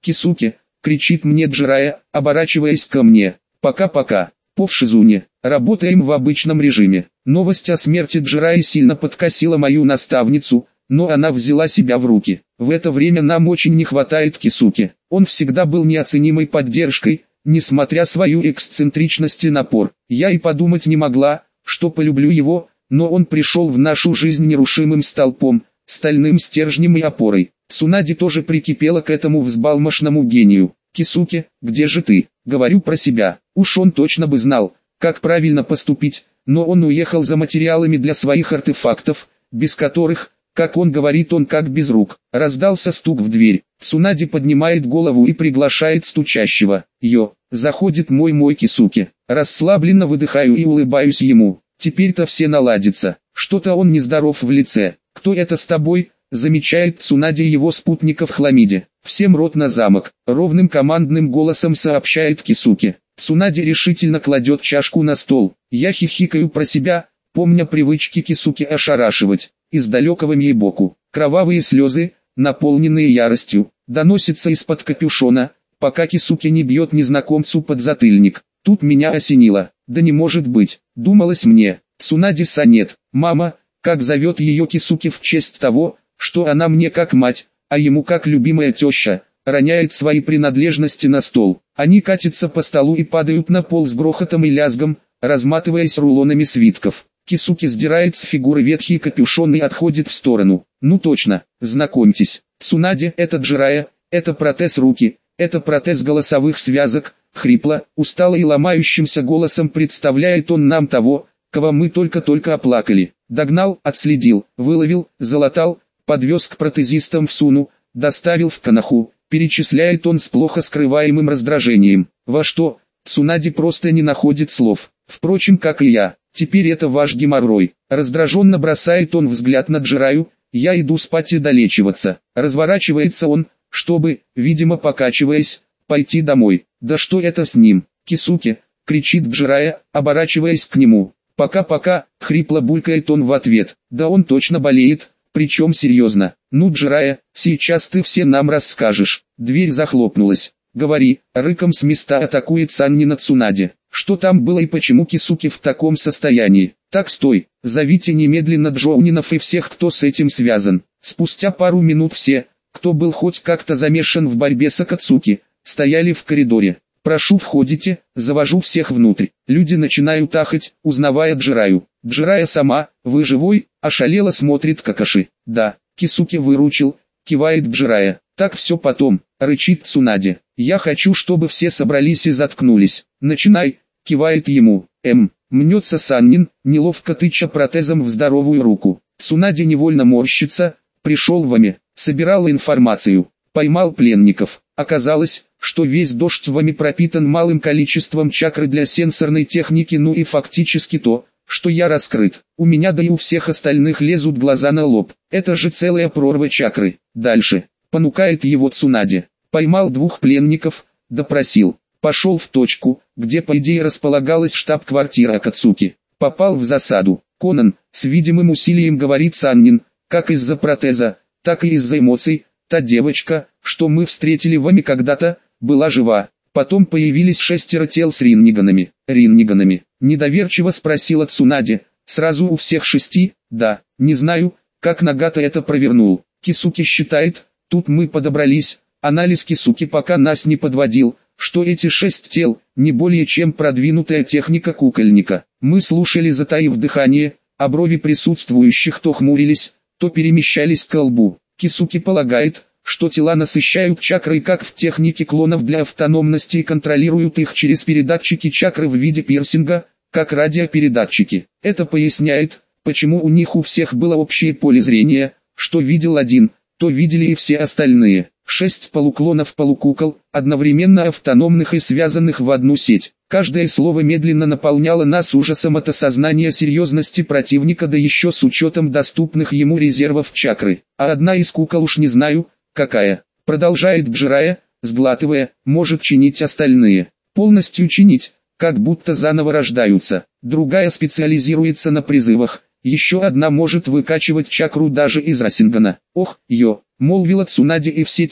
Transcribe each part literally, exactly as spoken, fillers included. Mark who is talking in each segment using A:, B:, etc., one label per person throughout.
A: Кисуке!» — кричит мне Джирая, оборачиваясь ко мне. «Пока-пока, Пов Шизуне, работаем в обычном режиме». Новость о смерти Джираи сильно подкосила мою наставницу, но она взяла себя в руки. В это время нам очень не хватает Кисуке. Он всегда был неоценимой поддержкой, несмотря свою эксцентричность и напор. Я и подумать не могла, что полюблю его, но он пришел в нашу жизнь нерушимым столпом, стальным стержнем и опорой. Цунади тоже прикипела к этому взбалмошному гению. «Кисуке, где же ты?» Говорю про себя. Уж он точно бы знал, как правильно поступить, но он уехал за материалами для своих артефактов, без которых, как он говорит, он как без рук. Раздался стук в дверь. Цунади поднимает голову и приглашает стучащего. «Йо!» Заходит мой мой Кисуке. Расслабленно выдыхаю и улыбаюсь ему. Теперь-то все наладится. Что-то он нездоров в лице. «Кто это с тобой?» Замечает Цунади его спутников в хламиде. «Всем рот на замок», — ровным командным голосом сообщает Кисуке. Цунади решительно кладет чашку на стол. Я хихикаю про себя, помня привычки Кисуке ошарашивать. Из далекого Мейбоку. Кровавые слезы, наполненные яростью, доносятся из-под капюшона, пока Кисуке не бьет незнакомцу под затыльник. Тут меня осенило. Да не может быть, думалось мне. Цунади-сан нет. Мама, как зовет ее Кисуке в честь того, что она мне как мать, а ему как любимая теща, роняет свои принадлежности на стол. Они катятся по столу и падают на пол с грохотом и лязгом, разматываясь рулонами свитков. Кисуке сдирает с фигуры ветхий капюшон и отходит в сторону. «Ну точно, знакомьтесь, Цунади — это Джирая, это протез руки, это протез голосовых связок», хрипло, устало и ломающимся голосом представляет он нам того, кого мы только-только оплакали. Догнал, отследил, выловил, залатал, подвез к протезистам в Суну, доставил в Канаху, перечисляет он с плохо скрываемым раздражением. Во что, Цунади просто не находит слов. Впрочем, как и я. Теперь это ваш геморрой. Раздраженно бросает он взгляд на Джираю. Я иду спать и долечиваться. Разворачивается он, чтобы, видимо покачиваясь, пойти домой. Да что это с ним? Кисуке, кричит Джирая, оборачиваясь к нему. Пока-пока, хрипло булькает он в ответ. Да он точно болеет, причем серьезно. Ну Джирая, сейчас ты все нам расскажешь. Дверь захлопнулась. Говори, рыком с места атакует Саннина Цунади. Что там было и почему Кисуке в таком состоянии? Так стой, зовите немедленно Джоунинов и всех, кто с этим связан. Спустя пару минут все, кто был хоть как-то замешан в борьбе с Акацуки, стояли в коридоре. Прошу, входите, завожу всех внутрь. Люди начинают ахать, узнавая Джираю. Джирая сама, вы живой, ошалело смотрит Какаши. Да, Кисуке выручил, кивает Джирая. Так все потом, рычит Цунади. Я хочу, чтобы все собрались и заткнулись. Начинай, кивает ему. М. Мнется Саннин, неловко тыча протезом в здоровую руку. Цунади невольно морщится, пришел в Ами, собирал информацию, поймал пленников. Оказалось, что весь дождь в Ами пропитан малым количеством чакры для сенсорной техники, ну и фактически то, что я раскрыт. У меня да и у всех остальных лезут глаза на лоб. Это же целая прорва чакры. Дальше, понукает его Цунади. Поймал двух пленников, допросил. Пошел в точку, где по идее располагалась штаб-квартира Акацуки. Попал в засаду. Конан, с видимым усилием говорит Саннин, как из-за протеза, так и из-за эмоций. Та девочка, что мы встретили в Ами когда-то, была жива. Потом появились шестеро тел с ринниганами. Ринниганами? Недоверчиво спросила Цунади. Сразу у всех шести? Да. Не знаю, как Нагата это провернул. Кисуке считает, тут мы подобрались. Анализ Кисуки пока нас не подводил, что эти шесть тел, не более чем продвинутая техника кукольника. Мы слушали, затаив дыхание, а брови присутствующих то хмурились, то перемещались к лбу. Кисуки полагает, что тела насыщают чакрой как в технике клонов для автономности и контролируют их через передатчики чакры в виде пирсинга, как радиопередатчики. Это поясняет, почему у них у всех было общее поле зрения, что видел один, то видели и все остальные. Шесть полуклонов-полукукол, одновременно автономных и связанных в одну сеть. Каждое слово медленно наполняло нас ужасом от осознания серьезности противника, да еще с учетом доступных ему резервов чакры. А одна из кукол, уж не знаю, какая, продолжает Джирая, сглатывая, может чинить остальные. Полностью чинить, как будто заново рождаются. Другая специализируется на призывах. Еще одна может выкачивать чакру даже из Расингана. Ох, ё, молвила Цунади, и все те,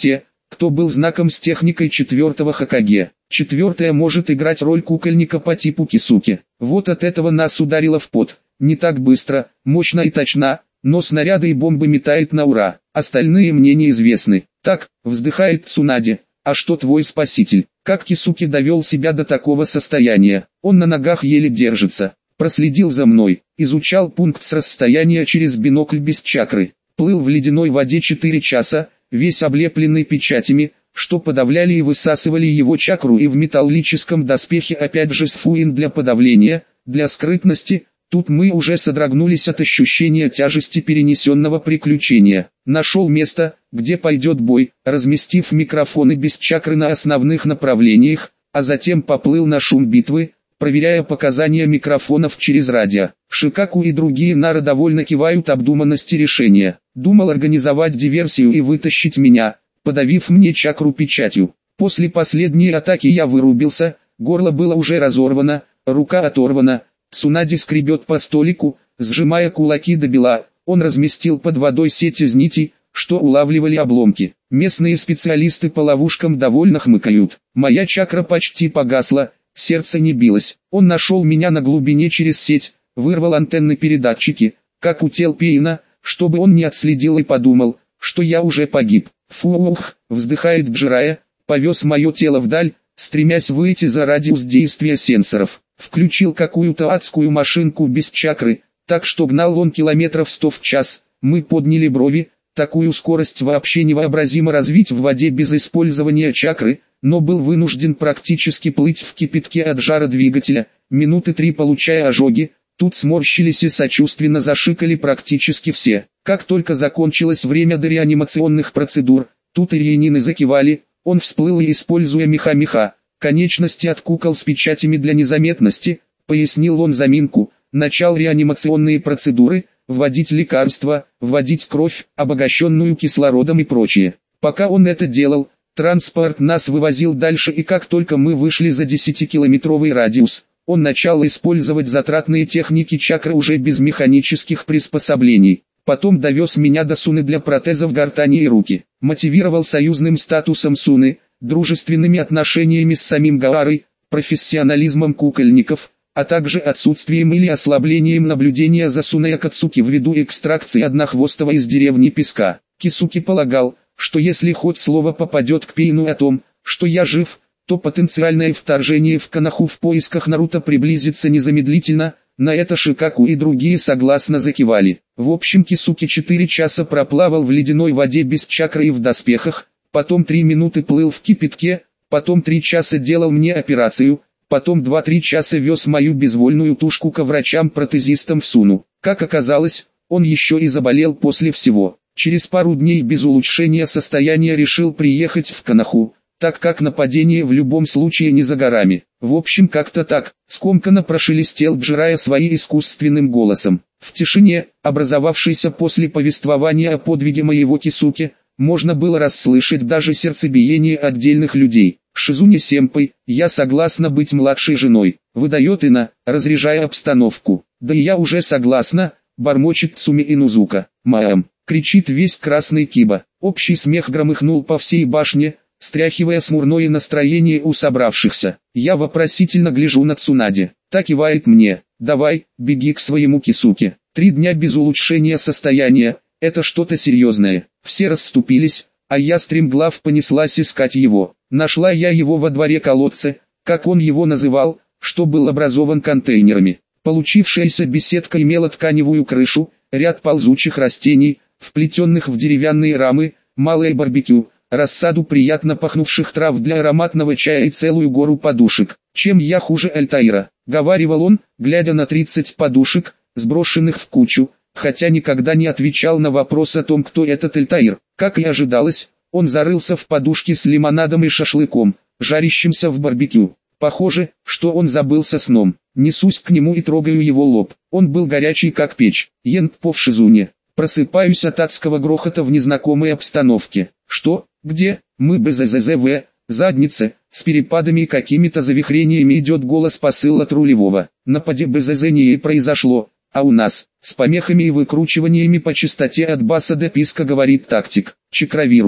A: кто был знаком с техникой четвертого Хокаге. Четвертая может играть роль кукольника по типу Кисуки. Вот от этого нас ударило в пот. Не так быстро, мощно и точно, но снаряды и бомбы метает на ура. Остальные мне неизвестны. Так, вздыхает Цунаде. А что твой спаситель? Как Кисуки довел себя до такого состояния? Он на ногах еле держится. Проследил за мной, изучал пункт с расстояния через бинокль без чакры. Плыл в ледяной воде четыре часа, весь облепленный печатями, что подавляли и высасывали его чакру, и в металлическом доспехе опять же с фуин для подавления, для скрытности. Тут мы уже содрогнулись от ощущения тяжести перенесенного приключения. Нашел место, где пойдет бой, разместив микрофоны без чакры на основных направлениях, а затем поплыл на шум битвы, проверяя показания микрофонов через радио. Шикаку и другие нары довольно кивают обдуманности решения. Думал организовать диверсию и вытащить меня, подавив мне чакру печатью. После последней атаки я вырубился, горло было уже разорвано, рука оторвана. Цунаде скребет по столику, сжимая кулаки до бела. Он разместил под водой сеть из нитей, что улавливали обломки. Местные специалисты по ловушкам довольно хмыкают. Моя чакра почти погасла, сердце не билось. Он нашел меня на глубине через сеть, вырвал антенны-передатчики, как у тел Пейна, чтобы он не отследил и подумал, что я уже погиб. Фух, вздыхает Джирая, повез мое тело вдаль, стремясь выйти за радиус действия сенсоров. Включил какую-то адскую машинку без чакры, так что гнал он километров сто в час. Мы подняли брови, такую скорость вообще невообразимо развить в воде без использования чакры, но был вынужден практически плыть в кипятке от жара двигателя, минуты три получая ожоги. Тут сморщились и сочувственно зашикали практически все. Как только закончилось время до реанимационных процедур, тут и рейнины закивали, он всплыл и, используя меха-меха, конечности от кукол с печатями для незаметности, пояснил он заминку, начал реанимационные процедуры, вводить лекарства, вводить кровь, обогащенную кислородом и прочее. Пока он это делал, транспорт нас вывозил дальше, и как только мы вышли за десятикилометровый радиус, он начал использовать затратные техники чакры уже без механических приспособлений. Потом довез меня до Суны для протезов гортани и руки. Мотивировал союзным статусом Суны, дружественными отношениями с самим Гаарой, профессионализмом кукольников, а также отсутствием или ослаблением наблюдения за Суной Акацуки ввиду экстракции однохвостого из деревни Песка. Кисуки полагал, что если хоть слово попадет к Пейну о том, что я жив, то потенциальное вторжение в Коноху в поисках Наруто приблизится незамедлительно. На это Шикаку и другие согласно закивали. В общем, Кисуки четыре часа проплавал в ледяной воде без чакры и в доспехах, потом три минуты плыл в кипятке, потом три часа делал мне операцию, потом два-три часа вез мою безвольную тушку ко врачам-протезистам в Суну. Как оказалось, он еще и заболел после всего. Через пару дней без улучшения состояния решил приехать в Коноху, так как нападение в любом случае не за горами. В общем, как-то так, скомканно прошелестел Джирая своим искусственным голосом. В тишине, образовавшейся после повествования о подвиге моего Кисуки, можно было расслышать даже сердцебиение отдельных людей. Шизуне Сэмпэй, я согласна быть младшей женой, выдает Ина, разряжая обстановку. Да и я уже согласна, бормочет Цуми Инузука. Маэм, кричит весь красный Киба. Общий смех громыхнул по всей башне, стряхивая смурное настроение у собравшихся. Я вопросительно гляжу на Цунаде. Так кивает мне. Давай, беги к своему Кисуке. Три дня без улучшения состояния, это что-то серьезное. Все расступились, а я стремглав понеслась искать его. Нашла я его во дворе колодца, как он его называл, что был образован контейнерами. Получившаяся беседка имела тканевую крышу, ряд ползучих растений, вплетенных в деревянные рамы, малое барбекю, рассаду приятно пахнувших трав для ароматного чая и целую гору подушек. Чем я хуже Альтаира, говаривал он, глядя на тридцать подушек, сброшенных в кучу, хотя никогда не отвечал на вопрос о том, кто этот Альтаир. Как и ожидалось, он зарылся в подушки с лимонадом и шашлыком, жарящимся в барбекю. Похоже, что он забылся сном. Несусь к нему и трогаю его лоб. Он был горячий как печь. Янпо в Шизуне. Просыпаюсь от адского грохота в незнакомой обстановке. Что? Где? Мы БЗЗЗВ, задница, с перепадами и какими-то завихрениями идет голос посыла от рулевого. Нападе БЗЗ не и произошло, а у нас, с помехами и выкручиваниями по частоте от баса до писка говорит тактик. Чакровирус.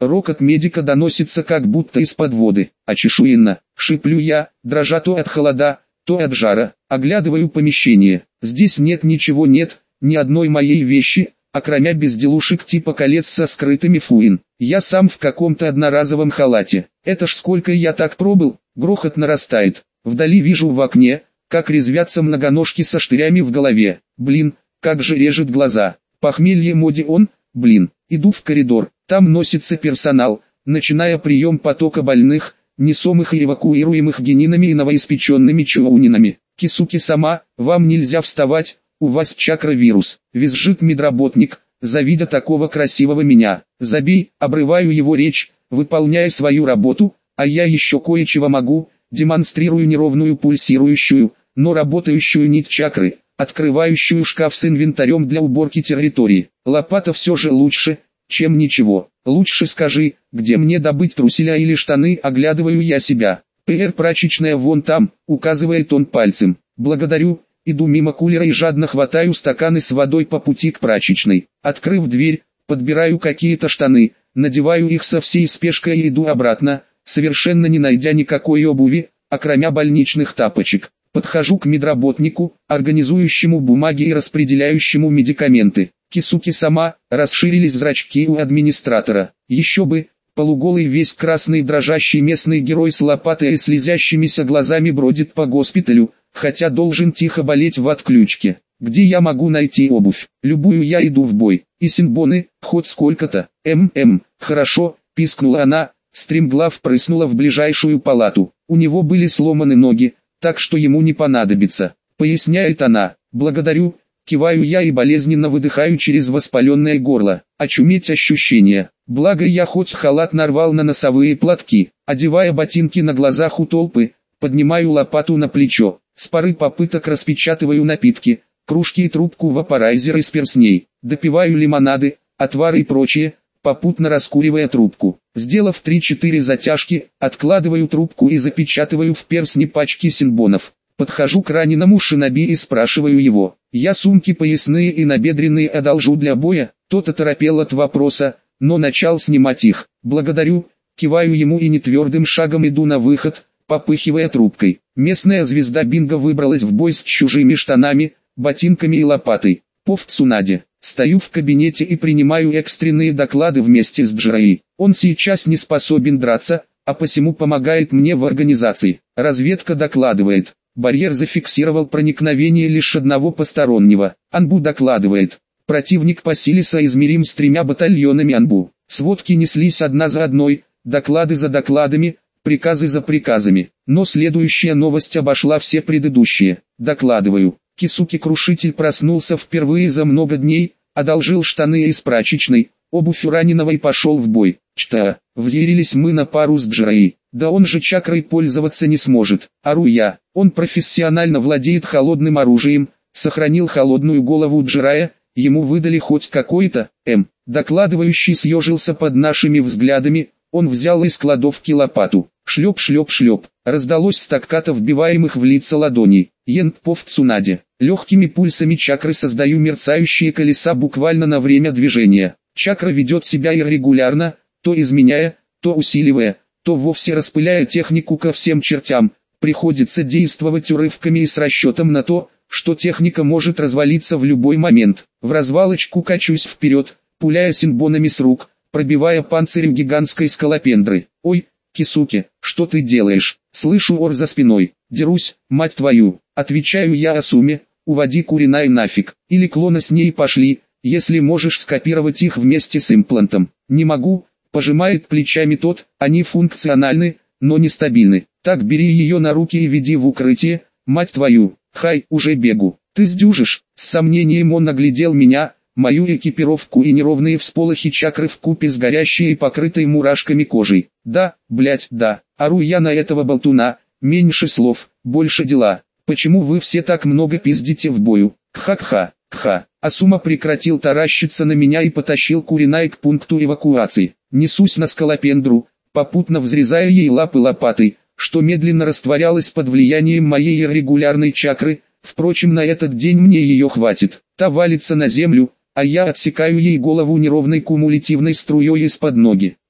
A: Рокот медика доносится как будто из-под воды. Очешуенно, шиплю я, дрожа то от холода, то от жара. Оглядываю помещение. Здесь нет ничего нет, ни одной моей вещи, окромя безделушек типа колец со скрытыми фуин. Я сам в каком-то одноразовом халате. Это ж сколько я так пробыл, грохот нарастает. Вдали вижу в окне, как резвятся многоножки со штырями в голове. Блин, как же режет глаза. Похмелье моде он, блин. Иду в коридор, там носится персонал, начиная прием потока больных, несомых и эвакуируемых генинами и новоиспеченными чоунинами. Кисуки-сама, вам нельзя вставать, у вас чакра-вирус. Визжит медработник, завидя такого красивого меня. Забей, обрываю его речь, выполняя свою работу, а я еще кое-чего могу, демонстрирую неровную пульсирующую, но работающую нить чакры, открывающую шкаф с инвентарем для уборки территории. Лопата все же лучше, чем ничего. Лучше скажи, где мне добыть труселя или штаны, оглядываю я себя. ПР прачечная вон там, указывает он пальцем. Благодарю, иду мимо кулера и жадно хватаю стаканы с водой по пути к прачечной. Открыв дверь, подбираю какие-то штаны, надеваю их со всей спешкой и иду обратно, совершенно не найдя никакой обуви, окромя больничных тапочек. Подхожу к медработнику, организующему бумаги и распределяющему медикаменты. Кисуки-сама, расширились зрачки у администратора. Еще бы, полуголый весь красный дрожащий местный герой с лопатой и слезящимися глазами бродит по госпиталю, хотя должен тихо болеть в отключке. Где я могу найти обувь? Любую я иду в бой. И синбоны, хоть сколько-то. М-м, хорошо, пискнула она, стремглав прыснула в ближайшую палату. У него были сломаны ноги, так что ему не понадобится. Поясняет она. Благодарю, киваю я и болезненно выдыхаю через воспаленное горло. Очуметь ощущения. Благо я хоть халат нарвал на носовые платки. Одевая ботинки на глазах у толпы, поднимаю лопату на плечо. С пары попыток распечатываю напитки, кружки и трубку вапорайзер из перстней. Допиваю лимонады, отвары и прочее, попутно раскуривая трубку. Сделав три-четыре затяжки, откладываю трубку и запечатываю в перстни пачки синбонов. Подхожу к раненому шиноби и спрашиваю его. Я сумки поясные и набедренные одолжу для боя. Тот оторопел от вопроса, но начал снимать их. Благодарю, киваю ему и нетвердым шагом иду на выход, попыхивая трубкой. Местная звезда бинго выбралась в бой с чужими штанами, ботинками и лопатой. Пов Цунаде. Стою в кабинете и принимаю экстренные доклады вместе с Джираи. Он сейчас не способен драться, а посему помогает мне в организации. Разведка докладывает. Барьер зафиксировал проникновение лишь одного постороннего. Анбу докладывает. Противник по силе соизмерим с тремя батальонами Анбу. Сводки неслись одна за одной, доклады за докладами, приказы за приказами. Но следующая новость обошла все предыдущие. Докладываю. Кисуки-крушитель проснулся впервые за много дней, одолжил штаны из прачечной, обувь у раненого и пошел в бой. Чта, взъярились мы на пару с Джираи. Да он же чакрой пользоваться не сможет. Ору я. Он профессионально владеет холодным оружием, сохранил холодную голову Джирая, ему выдали хоть какой-то, М. Докладывающий съежился под нашими взглядами, он взял из кладовки лопату. Шлеп-шлеп-шлеп. Раздалось стаккато вбиваемых в лица ладоней. Янпо в Цунаде. Легкими пульсами чакры создаю мерцающие колеса буквально на время движения. Чакра ведет себя иррегулярно, то изменяя, то усиливая, то вовсе распыляя технику ко всем чертям. Приходится действовать урывками и с расчетом на то, что техника может развалиться в любой момент. В развалочку качусь вперед, пуляя синбонами с рук, пробивая панцирь гигантской скалопендры. Ой, Кисуки, что ты делаешь? Слышу ор за спиной. Дерусь, мать твою. Отвечаю я Асуме, уводи Куринай нафиг. Или клона с ней пошли, если можешь скопировать их вместе с имплантом. Не могу, пожимает плечами тот, они функциональны, но нестабильны. Так бери ее на руки и веди в укрытие, мать твою. Хай, уже бегу. Ты сдюжишь? С сомнением он оглядел меня, мою экипировку и неровные всполохи чакры вкупе с горящей и покрытой мурашками кожей. Да, блять, да. Ору я на этого болтуна, меньше слов, больше дела. Почему вы все так много пиздите в бою? Кха-кха, кха. Асума прекратил таращиться на меня и потащил Куринай к пункту эвакуации. Несусь на скалопендру, попутно взрезая ей лапы лопатой, что медленно растворялась под влиянием моей иррегулярной чакры. Впрочем, на этот день мне ее хватит. Та валится на землю, а я отсекаю ей голову неровной кумулятивной струей из-под ноги.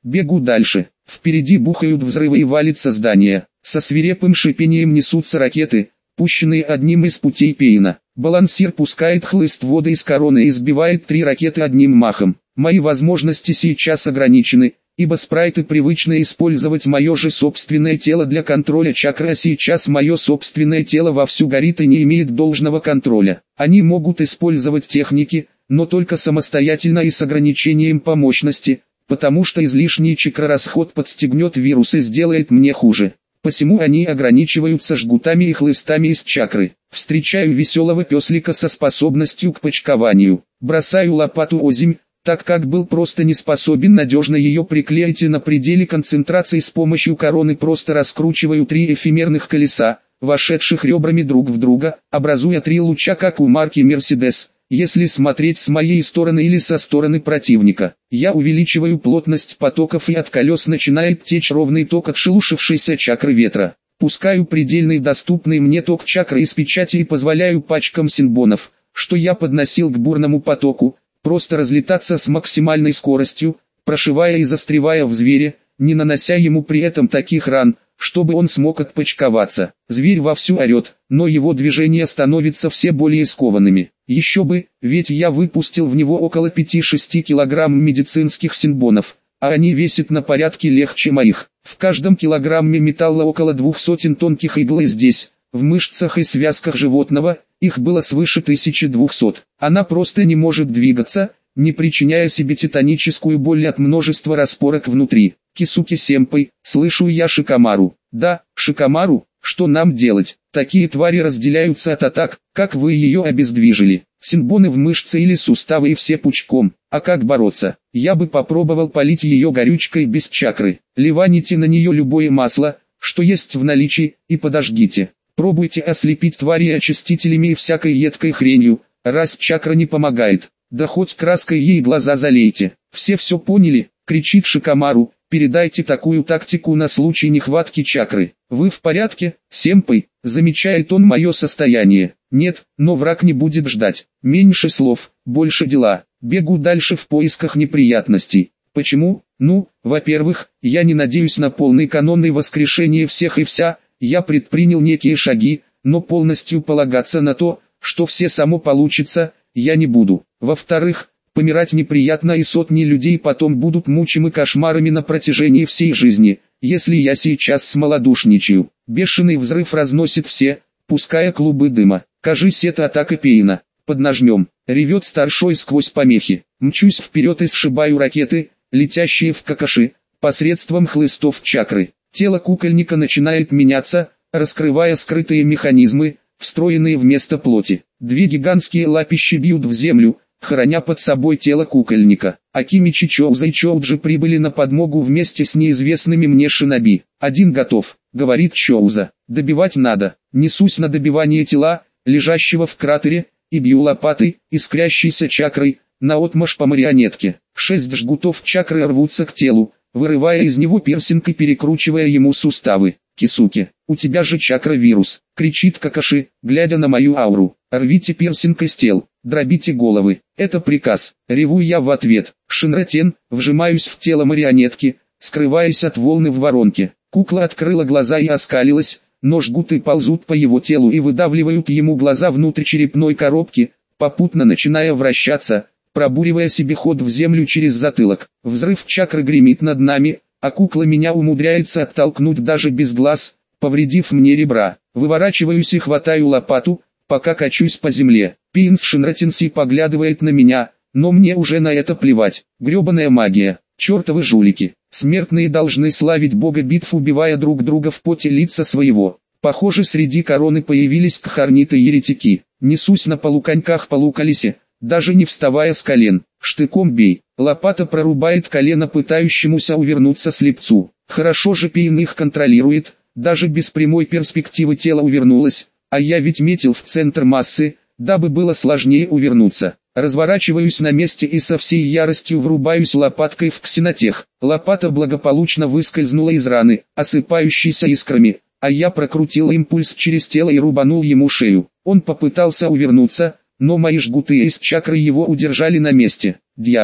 A: Бегу дальше. Впереди бухают взрывы и валится здание. Со свирепым шипением несутся ракеты, пущенные одним из путей Пейна. Балансир пускает хлыст воды из короны и сбивает три ракеты одним махом. Мои возможности сейчас ограничены, ибо спрайты привычно использовать мое же собственное тело для контроля чакры, а сейчас мое собственное тело вовсю горит и не имеет должного контроля. Они могут использовать техники, но только самостоятельно и с ограничением по мощности, потому что излишний чакрорасход подстегнет вирус и сделает мне хуже. Посему они ограничиваются жгутами и хлыстами из чакры. Встречаю веселого песлика со способностью к почкованию. Бросаю лопату озимь, так как был просто не способен надежно ее приклеить, и на пределе концентрации с помощью короны просто раскручиваю три эфемерных колеса, вошедших ребрами друг в друга, образуя три луча, как у марки Mercedes. Если смотреть с моей стороны или со стороны противника, я увеличиваю плотность потоков, и от колес начинает течь ровный ток отшелушившейся чакры ветра. Пускаю предельный доступный мне ток чакры из печати и позволяю пачкам синбонов, что я подносил к бурному потоку, просто разлетаться с максимальной скоростью, прошивая и застревая в звере, не нанося ему при этом таких ран, чтобы он смог отпочковаться. Зверь вовсю орет, но его движения становятся все более скованными. Еще бы, ведь я выпустил в него около пяти-шести килограмм медицинских синбонов, а они весят на порядке легче моих. В каждом килограмме металла около двух сотен тонких игл, и здесь, в мышцах и связках животного, их было свыше тысячи двухсот. Она просто не может двигаться, не причиняя себе титаническую боль от множества распорок внутри. Кисуки-сэмпэй, слышу я Шикамару. Да, Шикамару, что нам делать? Такие твари разделяются от атак, как вы ее обездвижили. Синбоны в мышцы или суставы и все пучком. А как бороться? Я бы попробовал полить ее горючкой без чакры. Ливаните на нее любое масло, что есть в наличии, и подожгите. Пробуйте ослепить твари очистителями и всякой едкой хренью, раз чакра не помогает. Да хоть краской ей глаза залейте. Все все поняли, кричит Шикамару. Передайте такую тактику на случай нехватки чакры. Вы в порядке, сэмпэй? Замечает он мое состояние. Нет, но враг не будет ждать. Меньше слов, больше дела. Бегу дальше в поисках неприятностей. Почему? Ну, во-первых, я не надеюсь на полный канон и воскрешение всех и вся. Я предпринял некие шаги, но полностью полагаться на то, что все само получится, я не буду. Во-вторых, помирать неприятно, и сотни людей потом будут мучимы кошмарами на протяжении всей жизни, если я сейчас смолодушничаю. Бешеный взрыв разносит все, пуская клубы дыма. Кажись, это атака Пейна. Поднажмем. Ревет старшой сквозь помехи. Мчусь вперед и сшибаю ракеты, летящие в какаши, посредством хлыстов чакры. Тело кукольника начинает меняться, раскрывая скрытые механизмы, встроенные вместо плоти. Две гигантские лапищи бьют в землю, храня под собой тело кукольника. Акимичи Чоуза и Чоуджи прибыли на подмогу вместе с неизвестными мне шиноби. «Один готов», — говорит Чоуза. «Добивать надо». Несусь на добивание тела, лежащего в кратере, и бью лопатой, искрящейся чакрой, наотмашь по марионетке. Шесть жгутов чакры рвутся к телу, вырывая из него пирсинг и перекручивая ему суставы. «Кисуки, у тебя же чакра-вирус», — кричит Какаши, глядя на мою ауру. «Рвите пирсинг из тел, дробите головы». Это приказ. Реву я в ответ. Шинратен, вжимаюсь в тело марионетки, скрываясь от волны в воронке. Кукла открыла глаза и оскалилась, но жгуты ползут по его телу и выдавливают ему глаза внутрь черепной коробки, попутно начиная вращаться, пробуривая себе ход в землю через затылок. Взрыв чакры гремит над нами, а кукла меня умудряется оттолкнуть даже без глаз, повредив мне ребра. Выворачиваюсь и хватаю лопату, пока качусь по земле. Пинс Шинратенси поглядывает на меня, но мне уже на это плевать. Гребаная магия, чертовы жулики. Смертные должны славить бога битв, убивая друг друга в поте лица своего. Похоже, среди короны появились кхарниты-еретики. Несусь на полуконьках по луколесе, даже не вставая с колен. Штыком бей. Лопата прорубает колено пытающемуся увернуться слепцу. Хорошо же Пейн их контролирует, даже без прямой перспективы тело увернулось, а я ведь метил в центр массы, дабы было сложнее увернуться. Разворачиваюсь на месте и со всей яростью врубаюсь лопаткой в ксенотех. Лопата благополучно выскользнула из раны, осыпающейся искрами, а я прокрутил импульс через тело и рубанул ему шею. Он попытался увернуться, но мои жгуты из чакры его удержали на месте. Дьявол,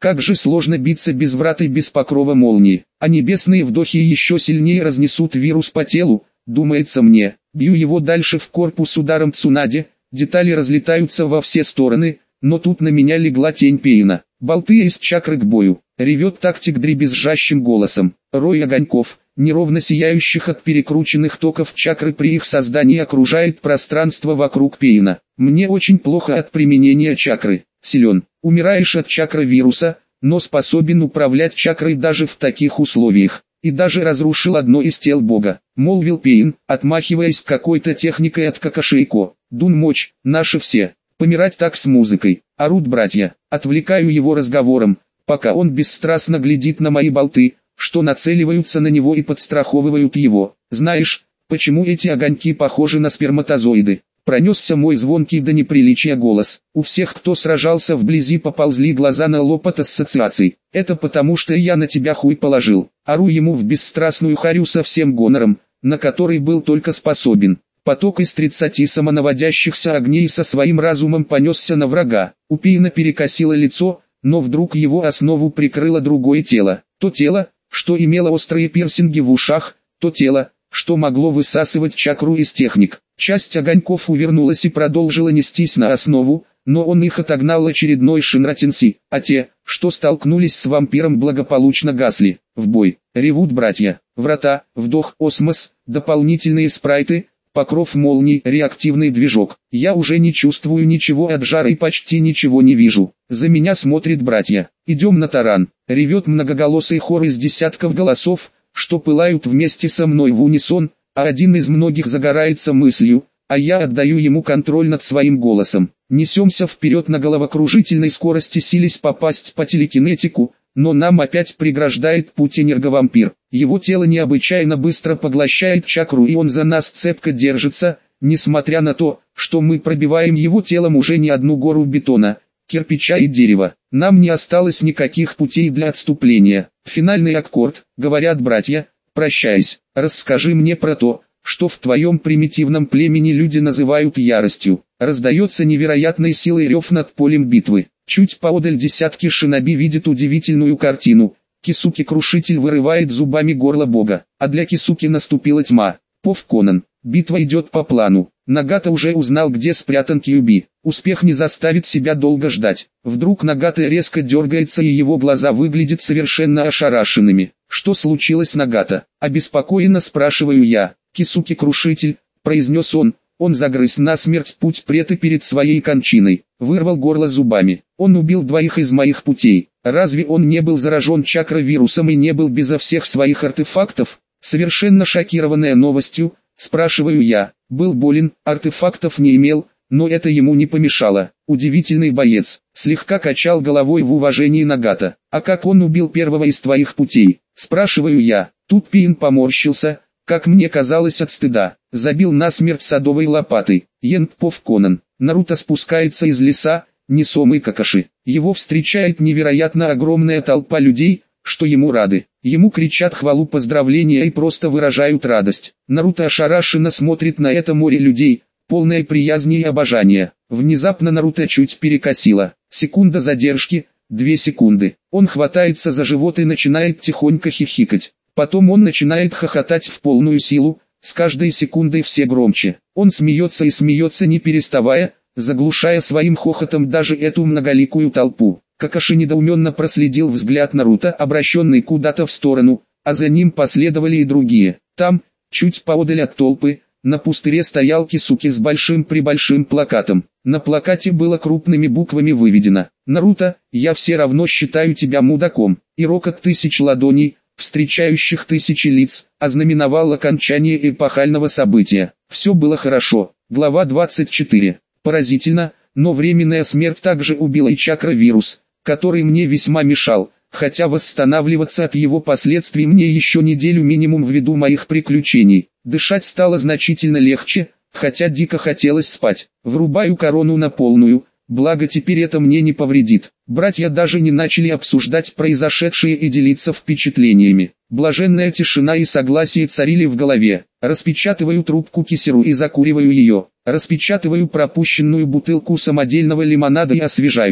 A: Как же сложно биться без врат и без покрова молнии, а небесные вдохи еще сильнее разнесут вирус по телу, думается мне. Бью его дальше в корпус ударом Цунаде, детали разлетаются во все стороны, но тут на меня легла тень Пейна. Болты из чакры к бою, ревет тактик дребезжащим голосом. Рой огоньков, неровно сияющих от перекрученных токов чакры при их создании окружает пространство вокруг Пейна. Мне очень плохо от применения чакры. Силен, умираешь от чакры вируса, но способен управлять чакрой даже в таких условиях. И даже разрушил одно из тел бога, молвил Пейн, отмахиваясь какой-то техникой от Какашейко. Дун мочь, наши все. Помирать так с музыкой. Орут братья. Отвлекаю его разговором, пока он бесстрастно глядит на мои болты, что нацеливаются на него и подстраховывают его. Знаешь, почему эти огоньки похожи на сперматозоиды? Пронесся мой звонкий до неприличия голос. У всех, кто сражался вблизи, поползли глаза на лоб от ассоциаций. Это потому, что я на тебя хуй положил. Ору ему в бесстрастную харю со всем гонором, на который был только способен. Поток из тридцати самонаводящихся огней со своим разумом понесся на врага. У Пейна перекосило лицо, но вдруг его основу прикрыло другое тело. То тело, что имело острые пирсинги в ушах, то тело, что могло высасывать чакру из техник. Часть огоньков увернулась и продолжила нестись на основу, но он их отогнал очередной Шинратенси, а те, что столкнулись с вампиром, благополучно гасли. В бой, ревут братья, врата, вдох, осмос, дополнительные спрайты, покров молний, реактивный движок. Я уже не чувствую ничего от жара и почти ничего не вижу. За меня смотрят братья. Идем на таран. Ревет многоголосый хор из десятков голосов, что пылают вместе со мной в унисон, а один из многих загорается мыслью, а я отдаю ему контроль над своим голосом. Несемся вперед на головокружительной скорости, силясь попасть по телекинетику, но нам опять преграждает путь энерговампир. Его тело необычайно быстро поглощает чакру, и он за нас цепко держится, несмотря на то, что мы пробиваем его телом уже не одну гору бетона, кирпича и дерева. Нам не осталось никаких путей для отступления. Финальный аккорд, говорят братья, прощаясь, расскажи мне про то, что в твоем примитивном племени люди называют яростью. Раздается невероятной силой рев над полем битвы. Чуть поодаль десятки шиноби видят удивительную картину. Кисуки-крушитель вырывает зубами горло бога, а для Кисуки наступила тьма. Пов Конан. Битва идет по плану. Нагата уже узнал, где спрятан Кьюби. Успех не заставит себя долго ждать. Вдруг Нагата резко дергается, и его глаза выглядят совершенно ошарашенными. Что случилось, Нагата? Обеспокоенно спрашиваю я. Кисуки-крушитель, произнес он. Он загрыз насмерть путь преты перед своей кончиной, вырвал горло зубами. Он убил двоих из моих путей. Разве он не был заражен чакровирусом и не был безо всех своих артефактов? Совершенно шокированная новостью, спрашиваю я. Был болен, артефактов не имел, но это ему не помешало. Удивительный боец, слегка качал головой в уважении Нагата. А как он убил первого из твоих путей? Спрашиваю я. Тут Пейн поморщился, как мне казалось от стыда, забил насмерть садовой лопатой. Янпов Конан. Наруто спускается из леса, несомый Какаши. Его встречает невероятно огромная толпа людей, что ему рады. Ему кричат хвалу, поздравления и просто выражают радость. Наруто ошарашенно смотрит на это море людей, полное приязни и обожания. Внезапно Наруто чуть перекосило. Секунда задержки, две секунды. Он хватается за живот и начинает тихонько хихикать. Потом он начинает хохотать в полную силу, с каждой секундой все громче. Он смеется и смеется не переставая, заглушая своим хохотом даже эту многоликую толпу. Какаши недоуменно проследил взгляд Наруто, обращенный куда-то в сторону, а за ним последовали и другие. Там, чуть поодаль от толпы, на пустыре стоял Кисуки с большим-пребольшим плакатом. На плакате было крупными буквами выведено: «Наруто, я все равно считаю тебя мудаком». И рокот тысяч ладоней, встречающих тысячи лиц, ознаменовал окончание эпохального события. Все было хорошо. Глава двадцать четыре. Поразительно, но временная смерть также убила и чакровирус, который мне весьма мешал, хотя восстанавливаться от его последствий мне еще неделю минимум ввиду моих приключений. Дышать стало значительно легче, хотя дико хотелось спать. Врубаю корону на полную, благо теперь это мне не повредит. Братья даже не начали обсуждать произошедшее и делиться впечатлениями. Блаженная тишина и согласие царили в голове. Распечатываю трубку кисеру и закуриваю ее. Распечатываю пропущенную бутылку самодельного лимонада и освежаюсь.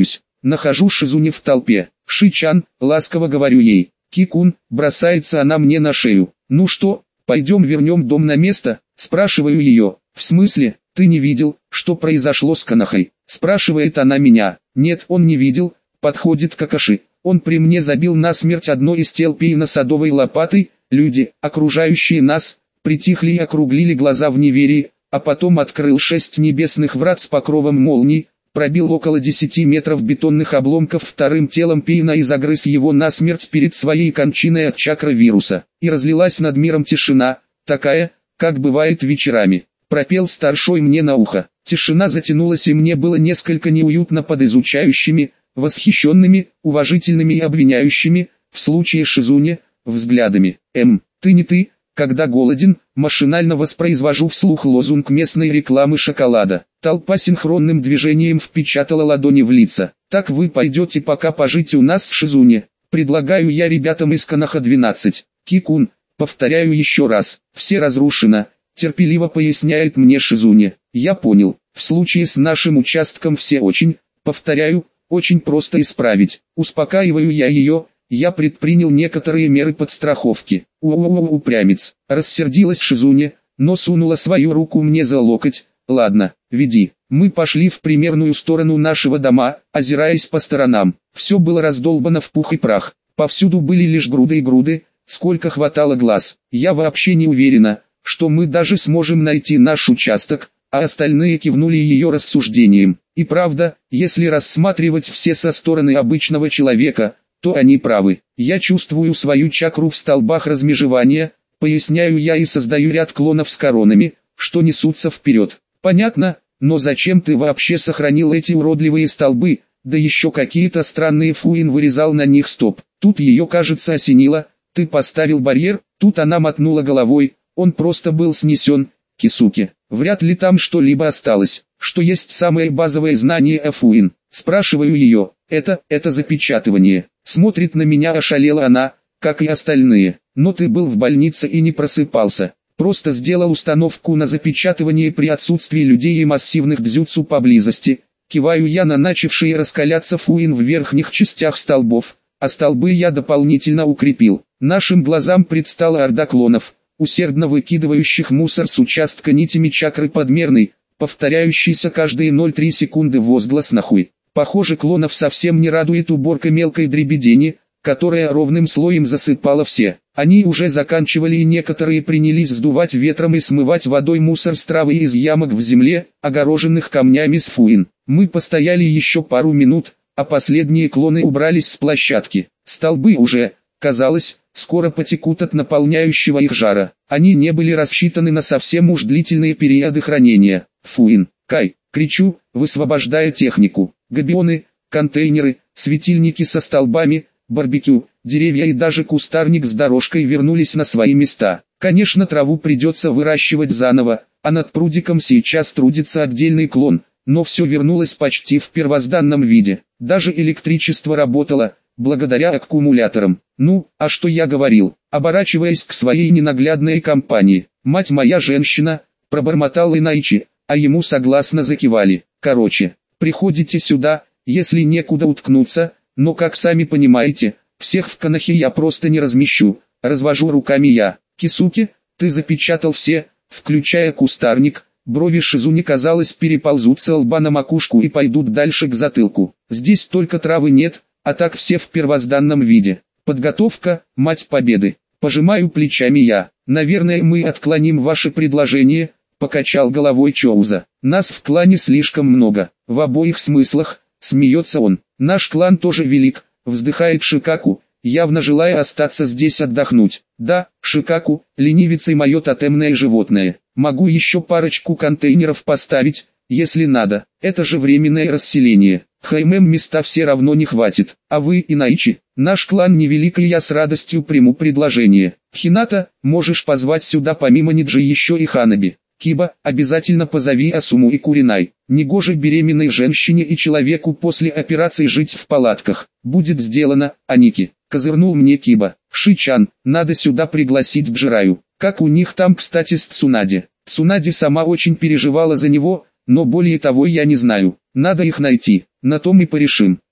A: Нахожу Шизуне в толпе. Ши-чан, ласково говорю ей. Ки-кун, бросается она мне на шею. Ну что, пойдем вернем дом на место? Спрашиваю ее. В смысле, ты не видел, что произошло с Канахой? Спрашивает она меня. Нет, он не видел. Подходит Какаши. Он при мне забил насмерть одно из тел Пейна садовой лопатой. Люди, окружающие нас, притихли и округлили глаза в неверии, а потом открыл шесть небесных врат с покровом молний, пробил около десяти метров бетонных обломков вторым телом Пейна и загрыз его насмерть перед своей кончиной от чакра-вируса. И разлилась над миром тишина, такая, как бывает вечерами. Пропел старшой мне на ухо. Тишина затянулась, и мне было несколько неуютно под изучающими, восхищенными, уважительными и обвиняющими, в случае Шизуне, взглядами. Эм, ты не ты, когда голоден, машинально воспроизвожу вслух лозунг местной рекламы шоколада. Толпа синхронным движением впечатала ладони в лица. Так вы пойдете пока пожить у нас с Шизуне. Предлагаю я ребятам из Канаха двенадцать. Ки-кун, повторяю еще раз, все разрушено, терпеливо поясняет мне Шизуне. Я понял, в случае с нашим участком все очень, повторяю, очень просто исправить. Успокаиваю я ее. Я предпринял некоторые меры подстраховки. У-у-у, упрямец. Рассердилась Шизуне, но сунула свою руку мне за локоть. Ладно, веди. Мы пошли в примерную сторону нашего дома, озираясь по сторонам. Все было раздолбано в пух и прах. Повсюду были лишь груды и груды, сколько хватало глаз. Я вообще не уверена, что мы даже сможем найти наш участок, а остальные кивнули ее рассуждением. И правда, если рассматривать все со стороны обычного человека, то они правы. Я чувствую свою чакру в столбах размежевания, поясняю я и создаю ряд клонов с коронами, что несутся вперед. Понятно, но зачем ты вообще сохранил эти уродливые столбы, да еще какие-то странные Фуин вырезал на них стоп. Тут ее, кажется, осенило, ты поставил барьер, тут она мотнула головой, он просто был снесен, Кисуки. Вряд ли там что-либо осталось, что есть самое базовое знание о Фуин. Спрашиваю ее, это, это запечатывание. Смотрит на меня, ошалела она, как и остальные. Но ты был в больнице и не просыпался. Просто сделал установку на запечатывание при отсутствии людей и массивных дзюцу поблизости. Киваю я на начавшие раскаляться Фуин в верхних частях столбов, а столбы я дополнительно укрепил. Нашим глазам предстала орда клонов, усердно выкидывающих мусор с участка нитями чакры подмерной, повторяющийся каждые ноль целых три секунды возглас нахуй. Похоже, клонов совсем не радует уборка мелкой дребедени, которая ровным слоем засыпала все. Они уже заканчивали, и некоторые принялись сдувать ветром и смывать водой мусор с травы из ямок в земле, огороженных камнями с Фуин. Мы постояли еще пару минут, а последние клоны убрались с площадки. Столбы уже, казалось, скоро потекут от наполняющего их жара. Они не были рассчитаны на совсем уж длительные периоды хранения. Фуин, Кай, кричу, высвобождая технику. Габионы, контейнеры, светильники со столбами, барбекю, деревья и даже кустарник с дорожкой вернулись на свои места. Конечно, траву придется выращивать заново, а над прудиком сейчас трудится отдельный клон, но все вернулось почти в первозданном виде. Даже электричество работало, благодаря аккумуляторам. Ну, а что я говорил, оборачиваясь к своей ненаглядной компании. Мать моя женщина, пробормотал Инайчи, а ему согласно закивали. Короче, приходите сюда, если некуда уткнуться, но как сами понимаете, всех в Канахе я просто не размещу, развожу руками я. Кисуки, ты запечатал все, включая кустарник, брови Шизуни, казалось, переползут с лба на макушку и пойдут дальше к затылку. Здесь только травы нет, а так все в первозданном виде. Подготовка, мать победы. Пожимаю плечами я. Наверное, мы отклоним ваше предложение, покачал головой Чоуза. Нас в клане слишком много, в обоих смыслах, смеется он. Наш клан тоже велик, вздыхает Шикаку, явно желая остаться здесь отдохнуть. Да, Шикаку, ленивец и мое тотемное животное. Могу еще парочку контейнеров поставить, если надо. Это же временное расселение. Хаймем места все равно не хватит. А вы, Инайчи, наш клан невелик, и я с радостью приму предложение. Хината, можешь позвать сюда помимо Ниджи еще и Ханаби. Киба, обязательно позови Асуму и Куринай. Негоже беременной женщине и человеку после операции жить в палатках. Будет сделано, Аники. Козырнул мне Киба. Ши-чан, надо сюда пригласить Джираю. Как у них там, кстати, с Цунади? Цунади сама очень переживала за него, но более того я не знаю. Надо их найти. На том и порешим.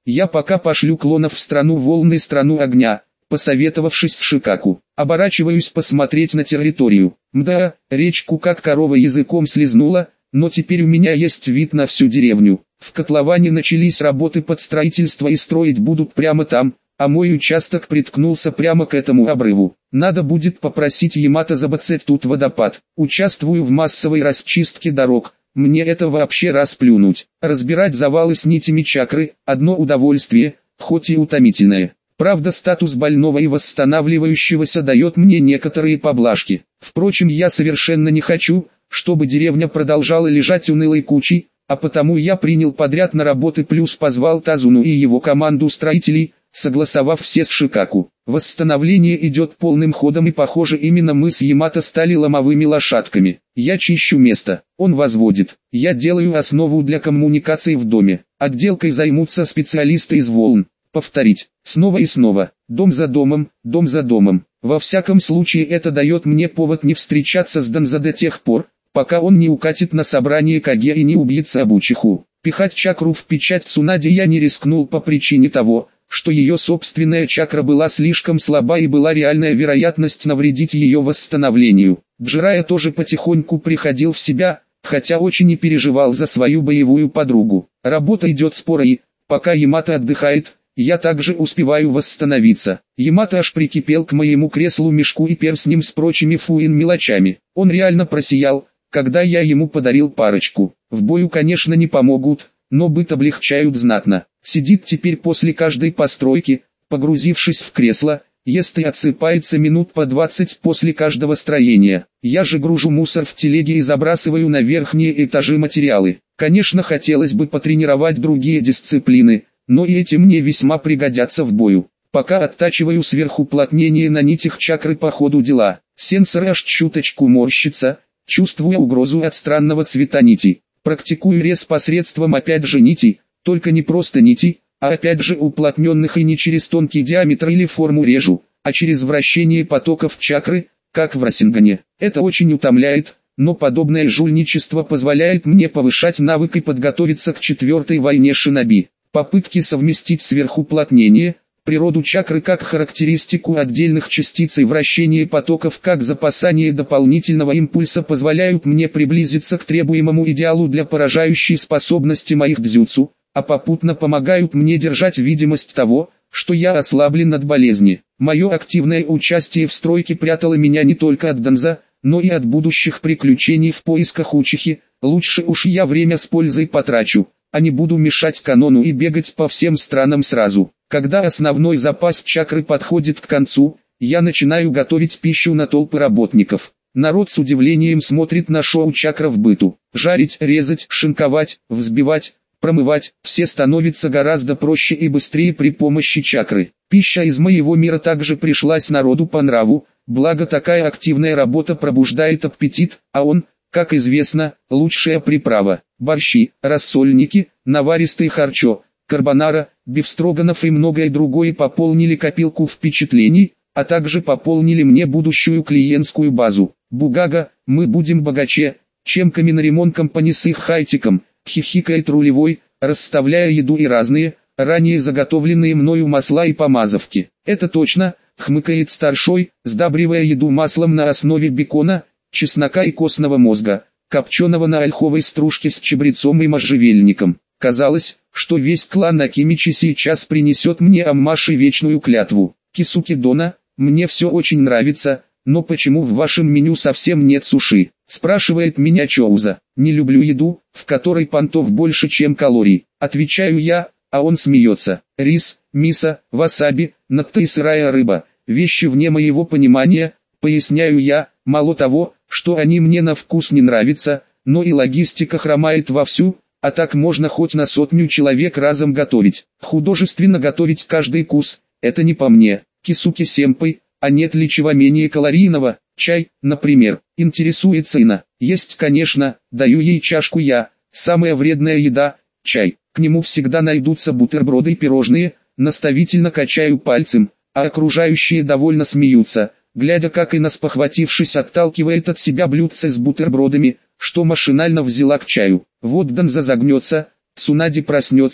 A: Я пока пошлю клонов в страну волны, страну огня, посоветовавшись с Шикаку. Оборачиваюсь посмотреть на территорию. Мда, речку как корова языком слезнула, но теперь у меня есть вид на всю деревню. В котловане начались работы под строительство и строить будут прямо там, а мой участок приткнулся прямо к этому обрыву. Надо будет попросить Ямато забацать тут водопад. Участвую в массовой расчистке дорог. Мне это вообще расплюнуть. Разбирать завалы с нитями чакры – одно удовольствие, хоть и утомительное. Правда, статус больного и восстанавливающегося дает мне некоторые поблажки. Впрочем, я совершенно не хочу, чтобы деревня продолжала лежать унылой кучей, а потому я принял подряд на работы плюс позвал Тазуну и его команду строителей, согласовав все с Шикаку. Восстановление идет полным ходом, и похоже, именно мы с Ямато стали ломовыми лошадками. Я чищу место, он возводит. Я делаю основу для коммуникаций в доме. Отделкой займутся специалисты из волн. Повторить, снова и снова, дом за домом, дом за домом. Во всяком случае, это дает мне повод не встречаться с Данзо до тех пор, пока он не укатит на собрание Каге и не убьется об Учиху. Пихать чакру в печать Цунади я не рискнул по причине того, что ее собственная чакра была слишком слаба и была реальная вероятность навредить ее восстановлению. Джирая тоже потихоньку приходил в себя, хотя очень и переживал за свою боевую подругу. Работа идет споро, и, пока Ямато отдыхает, я также успеваю восстановиться. Ямато аж прикипел к моему креслу-мешку и перстнем с прочими фуин мелочами. Он реально просиял, когда я ему подарил парочку. В бою, конечно, не помогут, но быт облегчают знатно. Сидит теперь после каждой постройки, погрузившись в кресло, ест и отсыпается минут по двадцать после каждого строения. Я же гружу мусор в телеге и забрасываю на верхние этажи материалы. Конечно, хотелось бы потренировать другие дисциплины, но и эти мне весьма пригодятся в бою. Пока оттачиваю сверхуплотнение на нитях чакры по ходу дела. Сенсор аж чуточку морщится, чувствуя угрозу от странного цвета нитей. Практикую рез посредством опять же нитей, только не просто нитей, а опять же уплотненных, и не через тонкий диаметр или форму режу, а через вращение потоков чакры, как в Расингане. Это очень утомляет, но подобное жульничество позволяет мне повышать навык и подготовиться к четвертой войне шиноби. Попытки совместить сверхуплотнение, природу чакры как характеристику отдельных частиц и вращение потоков как запасание дополнительного импульса позволяют мне приблизиться к требуемому идеалу для поражающей способности моих дзюцу, а попутно помогают мне держать видимость того, что я ослаблен от болезни. Мое активное участие в стройке прятало меня не только от Данзо, но и от будущих приключений в поисках Учихи. Лучше уж я время с пользой потрачу, а не буду мешать канону и бегать по всем странам сразу. Когда основной запас чакры подходит к концу, я начинаю готовить пищу на толпы работников. Народ с удивлением смотрит на шоу чакра в быту. Жарить, резать, шинковать, взбивать, промывать, все становится гораздо проще и быстрее при помощи чакры. Пища из моего мира также пришлась народу по нраву, благо такая активная работа пробуждает аппетит, а он, как известно, лучшая приправа. Борщи, рассольники, наваристый харчо, карбонара, бифстроганов и многое другое пополнили копилку впечатлений, а также пополнили мне будущую клиентскую базу. Бугага, мы будем богаче, чем Каминаремон Компани с их хайтиком, хихикает рулевой, расставляя еду и разные, ранее заготовленные мною масла и помазовки. Это точно, хмыкает старшой, сдабривая еду маслом на основе бекона, чеснока и костного мозга, копченого на ольховой стружке с чабрецом и можжевельником. Казалось, что весь клан Акимичи сейчас принесет мне аммаши вечную клятву. Кисуки Дона, мне все очень нравится, но почему в вашем меню совсем нет суши? Спрашивает меня Чоуза. Не люблю еду, в которой понтов больше, чем калорий. Отвечаю я, а он смеется. Рис, мисо, васаби, натто и сырая рыба. Вещи вне моего понимания, поясняю я. Мало того, что они мне на вкус не нравятся, но и логистика хромает вовсю, а так можно хоть на сотню человек разом готовить. Художественно готовить каждый кус, это не по мне. Кисуки Сэмпэй, а нет ли чего менее калорийного? Чай, например, интересуется Ина. Есть, конечно, даю ей чашку я. Самая вредная еда – чай. К нему всегда найдутся бутерброды и пирожные, наставительно качаю пальцем, а окружающие довольно смеются, глядя как Ина, спохватившись, отталкивает от себя блюдце с бутербродами, что машинально взяла к чаю. Вот Данзо загнется, Цунади проснется,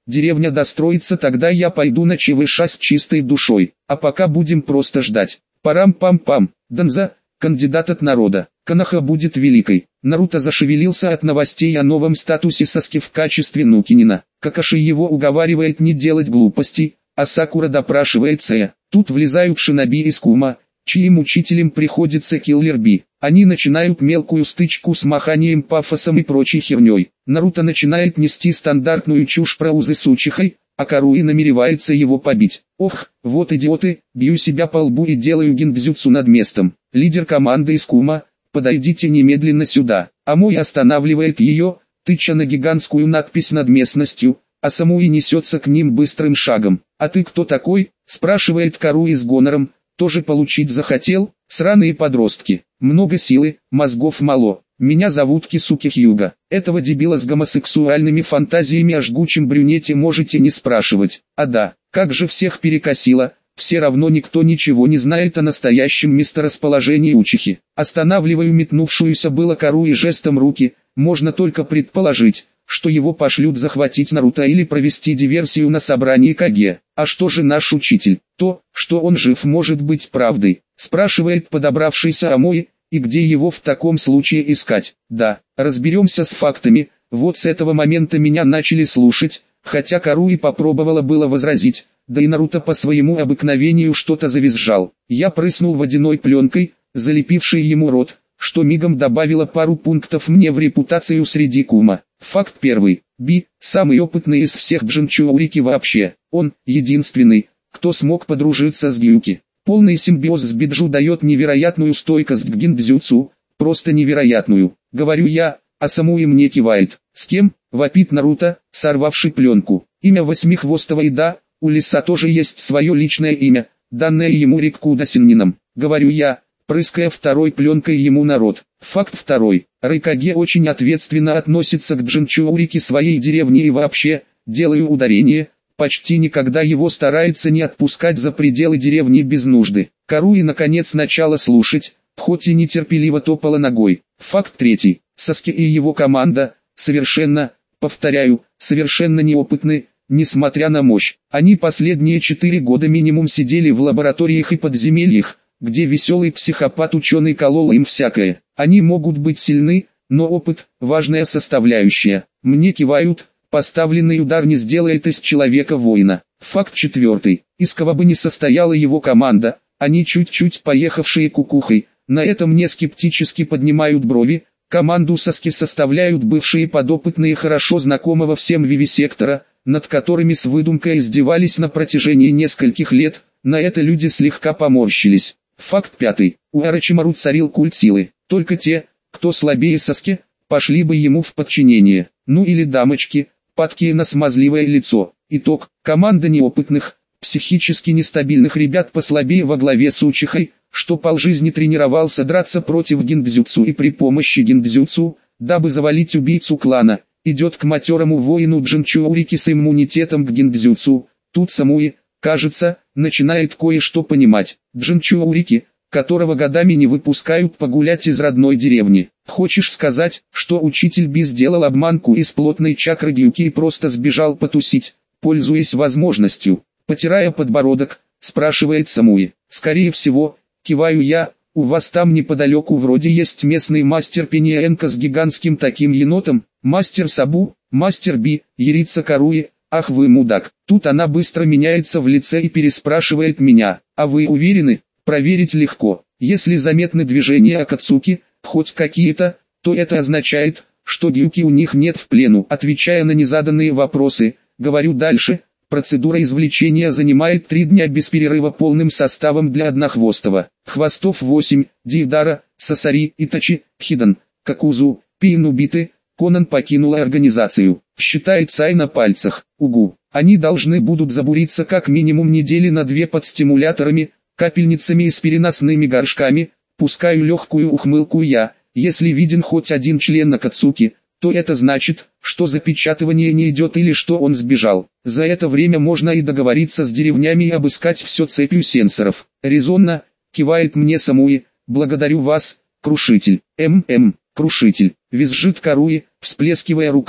A: Деревня достроится, тогда я пойду на ЧВШ с чистой душой. А пока будем просто ждать. Парам-пам-пам. Данза, кандидат от народа. Канаха будет великой. Наруто зашевелился от новостей о новом статусе Саски в качестве Нукинина. Какаши его уговаривает не делать глупостей, а Сакура допрашивает Сэя. Тут влезают Шиноби и Скума, чьим учителем приходится Киллер Би. Они начинают мелкую стычку с маханием пафосом и прочей херней. Наруто начинает нести стандартную чушь про узы с Учихой, а Каруи намеревается его побить. Ох, вот идиоты, бью себя по лбу и делаю гиндзюцу над местом. Лидер команды Искума, подойдите немедленно сюда. Амой останавливает ее, тыча на гигантскую надпись над местностью, а Самуи несется к ним быстрым шагом. «А ты кто такой?» – спрашивает Каруи с гонором. «Тоже получить захотел? Сраные подростки. Много силы, мозгов мало. Меня зовут Кисуки Хьюга. Этого дебила с гомосексуальными фантазиями о жгучем брюнете можете не спрашивать. А да, как же всех перекосило, все равно никто ничего не знает о настоящем месторасположении Учихи». Останавливаю метнувшуюся было Каруи жестом руки, можно только предположить, что его пошлют захватить Наруто или провести диверсию на собрании Каге. «А что же наш учитель? То, что он жив, может быть правдой?» – спрашивает подобравшийся Амои. «И где его в таком случае искать?» «Да, разберемся с фактами». Вот с этого момента меня начали слушать, хотя Каруи попробовала было возразить, да и Наруто по своему обыкновению что-то завизжал. Я прыснул водяной пленкой, залепившей ему рот, что мигом добавило пару пунктов мне в репутацию среди кума. Факт первый. Би, самый опытный из всех джинчурики вообще. Он, единственный, кто смог подружиться с Гюки. Полный симбиоз с Биджу дает невероятную стойкость к гиндзюцу, просто невероятную. Говорю я, а Самуи мне кивает. «С кем?» – вопит Наруто, сорвавший пленку. Имя Восьмихвостого, и да, у лиса тоже есть свое личное имя, данное ему Риккуда Синнином. Говорю я, прыская второй пленкой ему на рот. Факт второй. Райкаге очень ответственно относится к джинчурике своей деревни и вообще, делаю ударение, почти никогда его старается не отпускать за пределы деревни без нужды. Каруи наконец начала слушать, хоть и нетерпеливо топала ногой. Факт третий. Саски и его команда, совершенно, повторяю, совершенно неопытны, несмотря на мощь. Они последние четыре года минимум сидели в лабораториях и подземельях, где веселый психопат-ученый колол им всякое. Они могут быть сильны, но опыт – важная составляющая. Мне кивают, поставленный удар не сделает из человека воина. Факт четвертый. Из кого бы ни состояла его команда, они чуть-чуть поехавшие кукухой. На этом мне скептически поднимают брови. Команду Саски составляют бывшие подопытные хорошо знакомого всем вивисектора, над которыми с выдумкой издевались на протяжении нескольких лет. На это люди слегка поморщились. Факт пятый. У Орочимару царил культ силы. Только те, кто слабее Саски, пошли бы ему в подчинение. Ну или дамочки, падкие на смазливое лицо. Итог. Команда неопытных, психически нестабильных ребят послабее во главе с Учихой, что полжизни тренировался драться против гиндзюцу и при помощи гиндзюцу, дабы завалить убийцу клана, идет к матерому воину джинчурики с иммунитетом к гиндзюцу. Тут Самуи, кажется, начинает кое-что понимать. Джинчурики, которого годами не выпускают погулять из родной деревни. Хочешь сказать, что учитель Би сделал обманку из плотной чакры Гюки и просто сбежал потусить, пользуясь возможностью? Потирая подбородок, спрашивает Самуи. Скорее всего, киваю я, у вас там неподалеку вроде есть местный мастер Пениэнка с гигантским таким енотом, мастер Сабу, мастер Би, Ярица Каруи. Ах вы мудак. Тут она быстро меняется в лице и переспрашивает меня. А вы уверены? Проверить легко. Если заметны движения Акацуки, хоть какие-то, то это означает, что Гюки у них нет в плену. Отвечая на незаданные вопросы, говорю дальше. Процедура извлечения занимает три дня без перерыва полным составом для однохвостого. Хвостов восемь, Дийдара, Сасари, Итачи, Хидан, Какузу, Пиенубиты. Конан покинула организацию. Считает Сай на пальцах. Угу. Они должны будут забуриться как минимум недели на две под стимуляторами, капельницами и с переносными горшками. Пускаю легкую ухмылку я. Если виден хоть один член Акацуки, то это значит, что запечатывание не идет или что он сбежал. За это время можно и договориться с деревнями и обыскать все цепью сенсоров. Резонно, кивает мне Самуи. Благодарю вас, Крушитель. ММ, Крушитель. Визжит Каруи, всплескивая руками.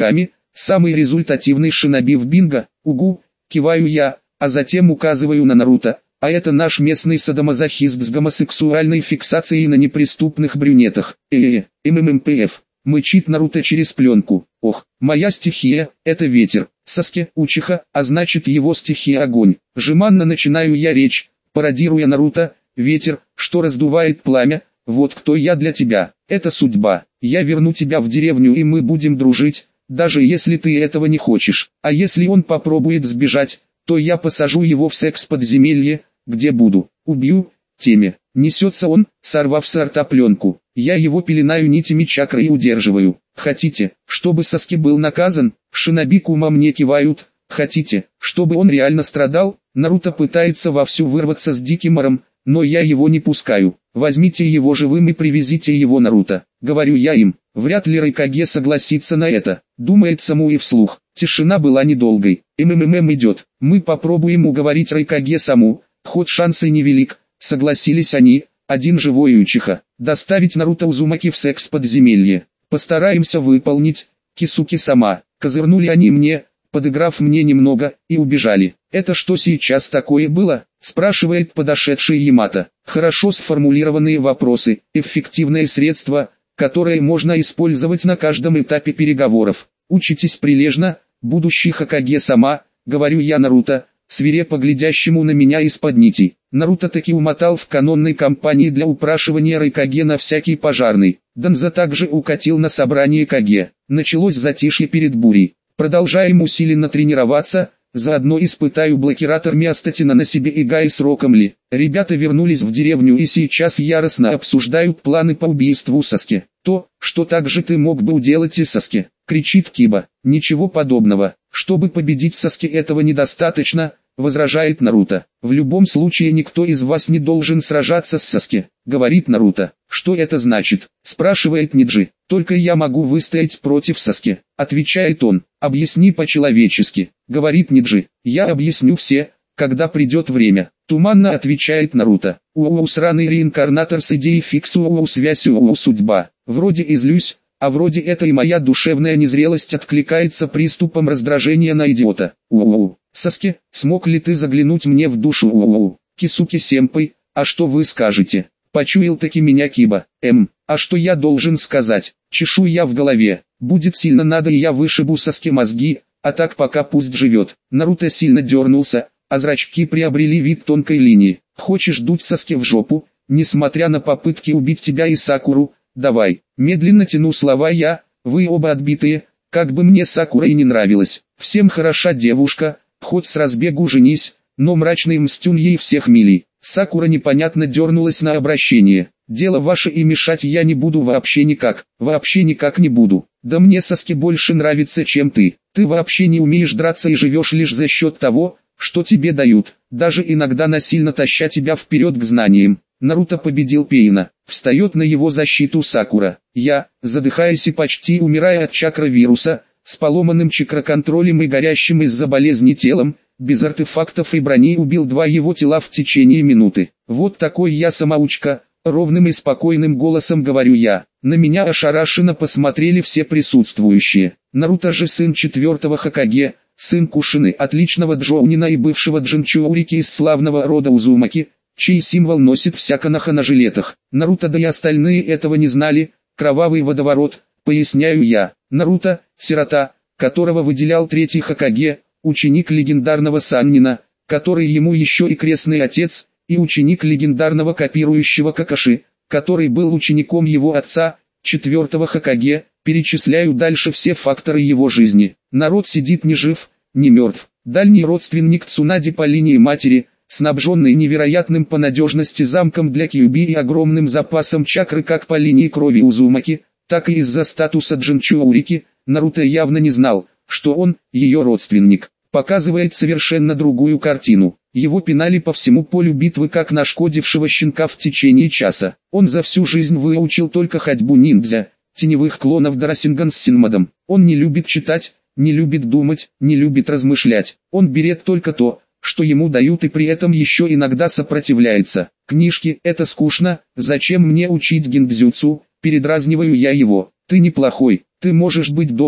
A: самый результативный шиноби в бинго, угу, киваю я, а затем указываю на Наруто. А это наш местный садомазохизм с гомосексуальной фиксацией на неприступных брюнетах. Э-э, МММПФ. Мычит Наруто через пленку. Ох, моя стихия – это ветер. Саске – Учиха, а значит его стихия – огонь. Жеманно начинаю я речь, пародируя Наруто. Ветер, что раздувает пламя, вот кто я для тебя. Это судьба. Я верну тебя в деревню и мы будем дружить, даже если ты этого не хочешь. А если он попробует сбежать, то я посажу его в секс-подземелье, где буду. Убью, теме. Несется он, сорвав с рта пленку. Я его пеленаю нитями чакры и удерживаю. Хотите, чтобы Саске был наказан? Шиноби Кума мне кивают. Хотите, чтобы он реально страдал? Наруто пытается вовсю вырваться с Дикимором, но я его не пускаю. Возьмите его живым и привезите его, Наруто. Говорю я им. Вряд ли Райкаге согласится на это. Думает Самуи вслух. Тишина была недолгой. МММ идет. Мы попробуем уговорить Райкаге Саму. Ход шанса невелик. Согласились они. Один живой Учиха. Доставить Наруто Узумаки в секс-подземелье. Постараемся выполнить. Кисуки сама. Козырнули они мне, подыграв мне немного, и убежали. «Это что сейчас такое было?» – спрашивает подошедший Ямато. Хорошо сформулированные вопросы, эффективное средство, которое можно использовать на каждом этапе переговоров. Учитесь прилежно, будущий Хокаге сама, говорю я Наруто, свирепо глядящему на меня из-под нитей. Наруто таки умотал в канонной кампании для упрашивания Райкаге на всякий пожарный. Данза также укатил на собрание Каге. Началось затишье перед бурей. Продолжаем усиленно тренироваться, заодно испытаю блокиратор Миостатина на себе и Гай с Рокомли. Ребята вернулись в деревню и сейчас яростно обсуждают планы по убийству Саске. «То, что так же ты мог бы уделать и Саске», — кричит Киба. «Ничего подобного. Чтобы победить Саске, этого недостаточно», — возражает Наруто. «В любом случае никто из вас не должен сражаться с Саске», — говорит Наруто. «Что это значит?» — спрашивает Ниджи. «Только я могу выстоять против Саске», — отвечает он. «Объясни по-человечески», — говорит Ниджи. «Я объясню все, когда придет время», — туманно отвечает Наруто. «Уоу, сраный реинкарнатор с идеей фикс, уоу, связь, уоу, судьба. Вроде и злюсь, а вроде это и моя душевная незрелость откликается приступом раздражения на идиота. Уоу, Саске, смог ли ты заглянуть мне в душу? Уоу, Кисуки-сэмпай, а что вы скажете?» Почуял таки меня Киба. Эм, а что я должен сказать? Чешу я в голове. Будет сильно надо и я вышибу Саске мозги, а так пока пусть живет. Наруто сильно дернулся, а зрачки приобрели вид тонкой линии. Хочешь дуть Саске в жопу, несмотря на попытки убить тебя и Сакуру? Давай. Медленно тяну слова я, вы оба отбитые, как бы мне Сакура и не нравилась. Всем хороша девушка, хоть с разбегу женись, но мрачный мстюн ей всех милей. Сакура непонятно дернулась на обращение. «Дело ваше и мешать я не буду вообще никак, вообще никак не буду. Да мне Саске больше нравится, чем ты. Ты вообще не умеешь драться и живешь лишь за счет того, что тебе дают, даже иногда насильно таща тебя вперед к знаниям». Наруто победил Пейна. Встает на его защиту Сакура. Я, задыхаясь и почти умирая от чакра-вируса, с поломанным чакроконтролем и горящим из-за болезни телом, без артефактов и брони убил два его тела в течение минуты. Вот такой я самоучка, ровным и спокойным голосом говорю я. На меня ошарашенно посмотрели все присутствующие. Наруто же сын четвертого Хокаге, сын Кушины, отличного Джоунина и бывшего Джинчоурики из славного рода Узумаки, чей символ носит вся Коноха на жилетах. Наруто да и остальные этого не знали. Кровавый водоворот, поясняю я. Наруто, сирота, которого выделял третий Хокаге, ученик легендарного Саннина, который ему еще и крестный отец, и ученик легендарного копирующего Какаши, который был учеником его отца, четвертого Хокаге. Перечисляю дальше все факторы его жизни. Народ сидит ни жив, ни мертв. Дальний родственник Цунади по линии матери, снабженный невероятным по надежности замком для Кьюби и огромным запасом чакры как по линии крови Узумаки, так и из-за статуса Джинчоурики. Наруто явно не знал, что он, ее родственник, показывает совершенно другую картину. Его пинали по всему полю битвы как нашкодившего щенка в течение часа. Он за всю жизнь выучил только ходьбу ниндзя, теневых клонов Дарасинган с Синмадом. Он не любит читать, не любит думать, не любит размышлять. Он берет только то, что ему дают, и при этом еще иногда сопротивляется. Книжки – это скучно, зачем мне учить гиндзюцу, передразниваю я его. Ты неплохой, ты можешь быть добрым,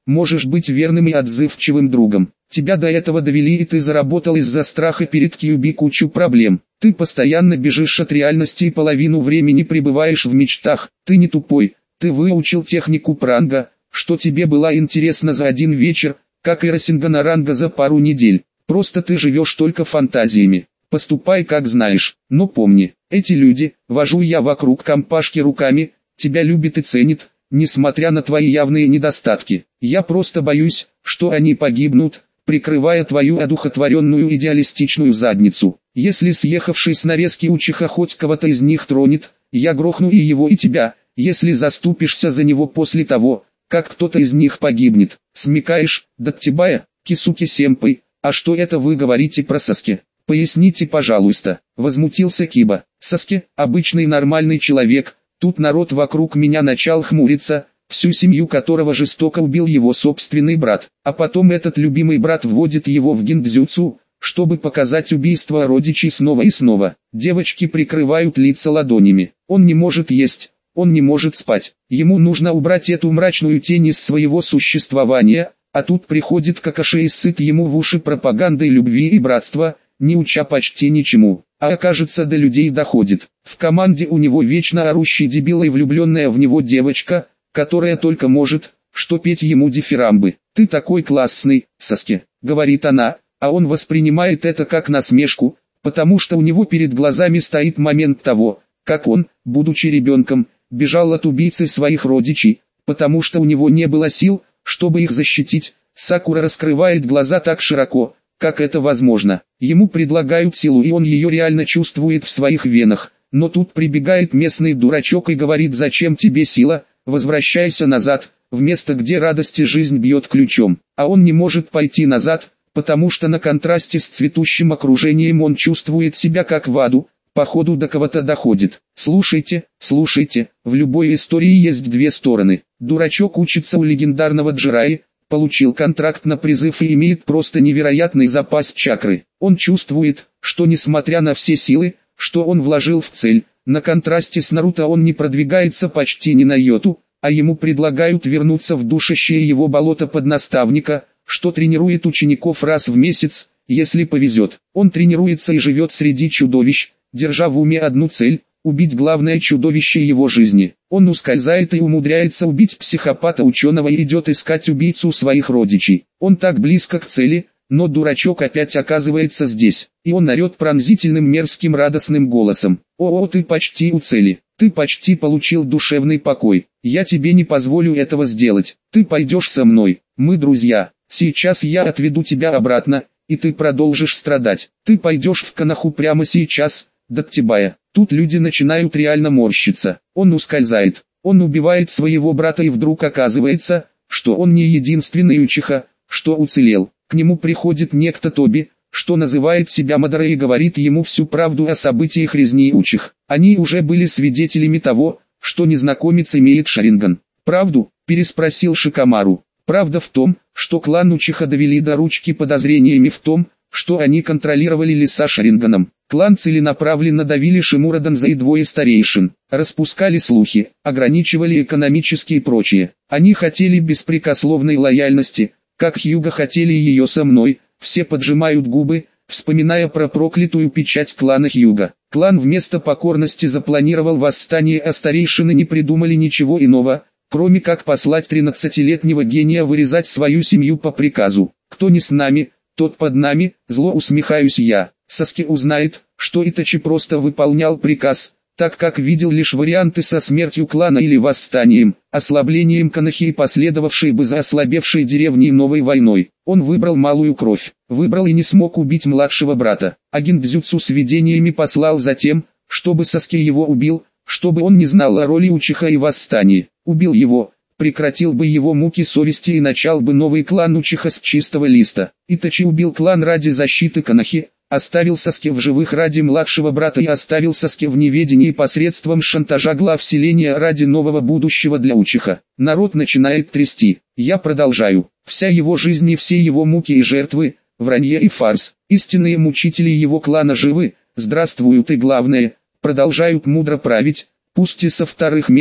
A: можешь быть верным и отзывчивым другом. Тебя до этого довели и ты заработал из-за страха перед Кьюби кучу проблем. Ты постоянно бежишь от реальности и половину времени пребываешь в мечтах. Ты не тупой, ты выучил технику пранга, что тебе было интересно за один вечер, как и Рассингана ранга за пару недель. Просто ты живешь только фантазиями. Поступай как знаешь, но помни, эти люди, вожу я вокруг компашки руками, тебя любят и ценят, несмотря на твои явные недостатки. Я просто боюсь, что они погибнут, прикрывая твою одухотворенную идеалистичную задницу. Если съехавший с навески учиха хоть кого-то из них тронет, я грохну и его, и тебя, если заступишься за него после того, как кто-то из них погибнет. Смекаешь, Даттибая, Кисуки-сэмпай, а что это вы говорите про Саски? Поясните, пожалуйста, возмутился Киба. Саски, обычный нормальный человек, тут народ вокруг меня начал хмуриться, всю семью которого жестоко убил его собственный брат, а потом этот любимый брат вводит его в гиндзюцу, чтобы показать убийство родичей снова и снова. Девочки прикрывают лица ладонями. Он не может есть, он не может спать, ему нужно убрать эту мрачную тень из своего существования, а тут приходит Какаши и ссыт ему в уши пропагандой любви и братства, не уча почти ничему, а окажется до людей доходит. В команде у него вечно орущий дебил и влюбленная в него девочка, которая только может, что петь ему дифирамбы. «Ты такой классный, Саски», — говорит она, а он воспринимает это как насмешку, потому что у него перед глазами стоит момент того, как он, будучи ребенком, бежал от убийцы своих родичей, потому что у него не было сил, чтобы их защитить. Сакура раскрывает глаза так широко, как это возможно. Ему предлагают силу и он ее реально чувствует в своих венах, но тут прибегает местный дурачок и говорит: «Зачем тебе сила? Возвращайся назад, в место, где радость и жизнь бьет ключом». А он не может пойти назад, потому что на контрасте с цветущим окружением он чувствует себя как в аду, походу до кого-то доходит. Слушайте, слушайте, в любой истории есть две стороны. Дурачок учится у легендарного Джираи, получил контракт на призыв и имеет просто невероятный запас чакры. Он чувствует, что несмотря на все силы, что он вложил в цель, на контрасте с Наруто он не продвигается почти ни на йоту, а ему предлагают вернуться в душащее его болото под наставника, что тренирует учеников раз в месяц, если повезет. Он тренируется и живет среди чудовищ, держа в уме одну цель – убить главное чудовище его жизни. Он ускользает и умудряется убить психопата-ученого и идет искать убийцу своих родичей. Он так близко к цели, но дурачок опять оказывается здесь, и он орет пронзительным мерзким радостным голосом: «О, ты почти у цели, ты почти получил душевный покой, я тебе не позволю этого сделать, ты пойдешь со мной, мы друзья, сейчас я отведу тебя обратно, и ты продолжишь страдать, ты пойдешь в Канаху прямо сейчас, Даттибая». Тут люди начинают реально морщиться, он ускользает, он убивает своего брата и вдруг оказывается, что он не единственный учиха, что уцелел. К нему приходит некто Тоби, что называет себя Мадара и говорит ему всю правду о событиях резни учих. Они уже были свидетелями того, что незнакомец имеет шаринган. «Правду?» – переспросил Шикамару. «Правда в том, что клан учиха довели до ручки подозрениями в том, что они контролировали леса шаринганом. Клан целенаправленно давили Шимура Данза и двое старейшин, распускали слухи, ограничивали экономически и прочее. Они хотели беспрекословной лояльности, как Хьюго хотели ее со мной». Все поджимают губы, вспоминая про проклятую печать клана Хьюго. Клан вместо покорности запланировал восстание, а старейшины не придумали ничего иного, кроме как послать тринадцатилетнего гения вырезать свою семью по приказу. «Кто не с нами, тот под нами», зло усмехаюсь я. Саски узнает, что Итачи просто выполнял приказ, так как видел лишь варианты со смертью клана или восстанием, ослаблением Канахи и последовавшей бы за ослабевшей деревней новой войной. Он выбрал малую кровь, выбрал и не смог убить младшего брата. А гиндзюцу с видениями послал за тем, чтобы Саски его убил, чтобы он не знал о роли учиха и восстании. Убил его, прекратил бы его муки совести и начал бы новый клан учиха с чистого листа. Итачи убил клан ради защиты Канахи, оставил Саски в живых ради младшего брата и оставил Саски в неведении посредством шантажа глав селения ради нового будущего для учиха. Народ начинает трясти. Я продолжаю. Вся его жизнь и все его муки и жертвы, вранье и фарс. Истинные мучители его клана живы, здравствуют и главное, продолжают мудро править, пусть и со вторых мест,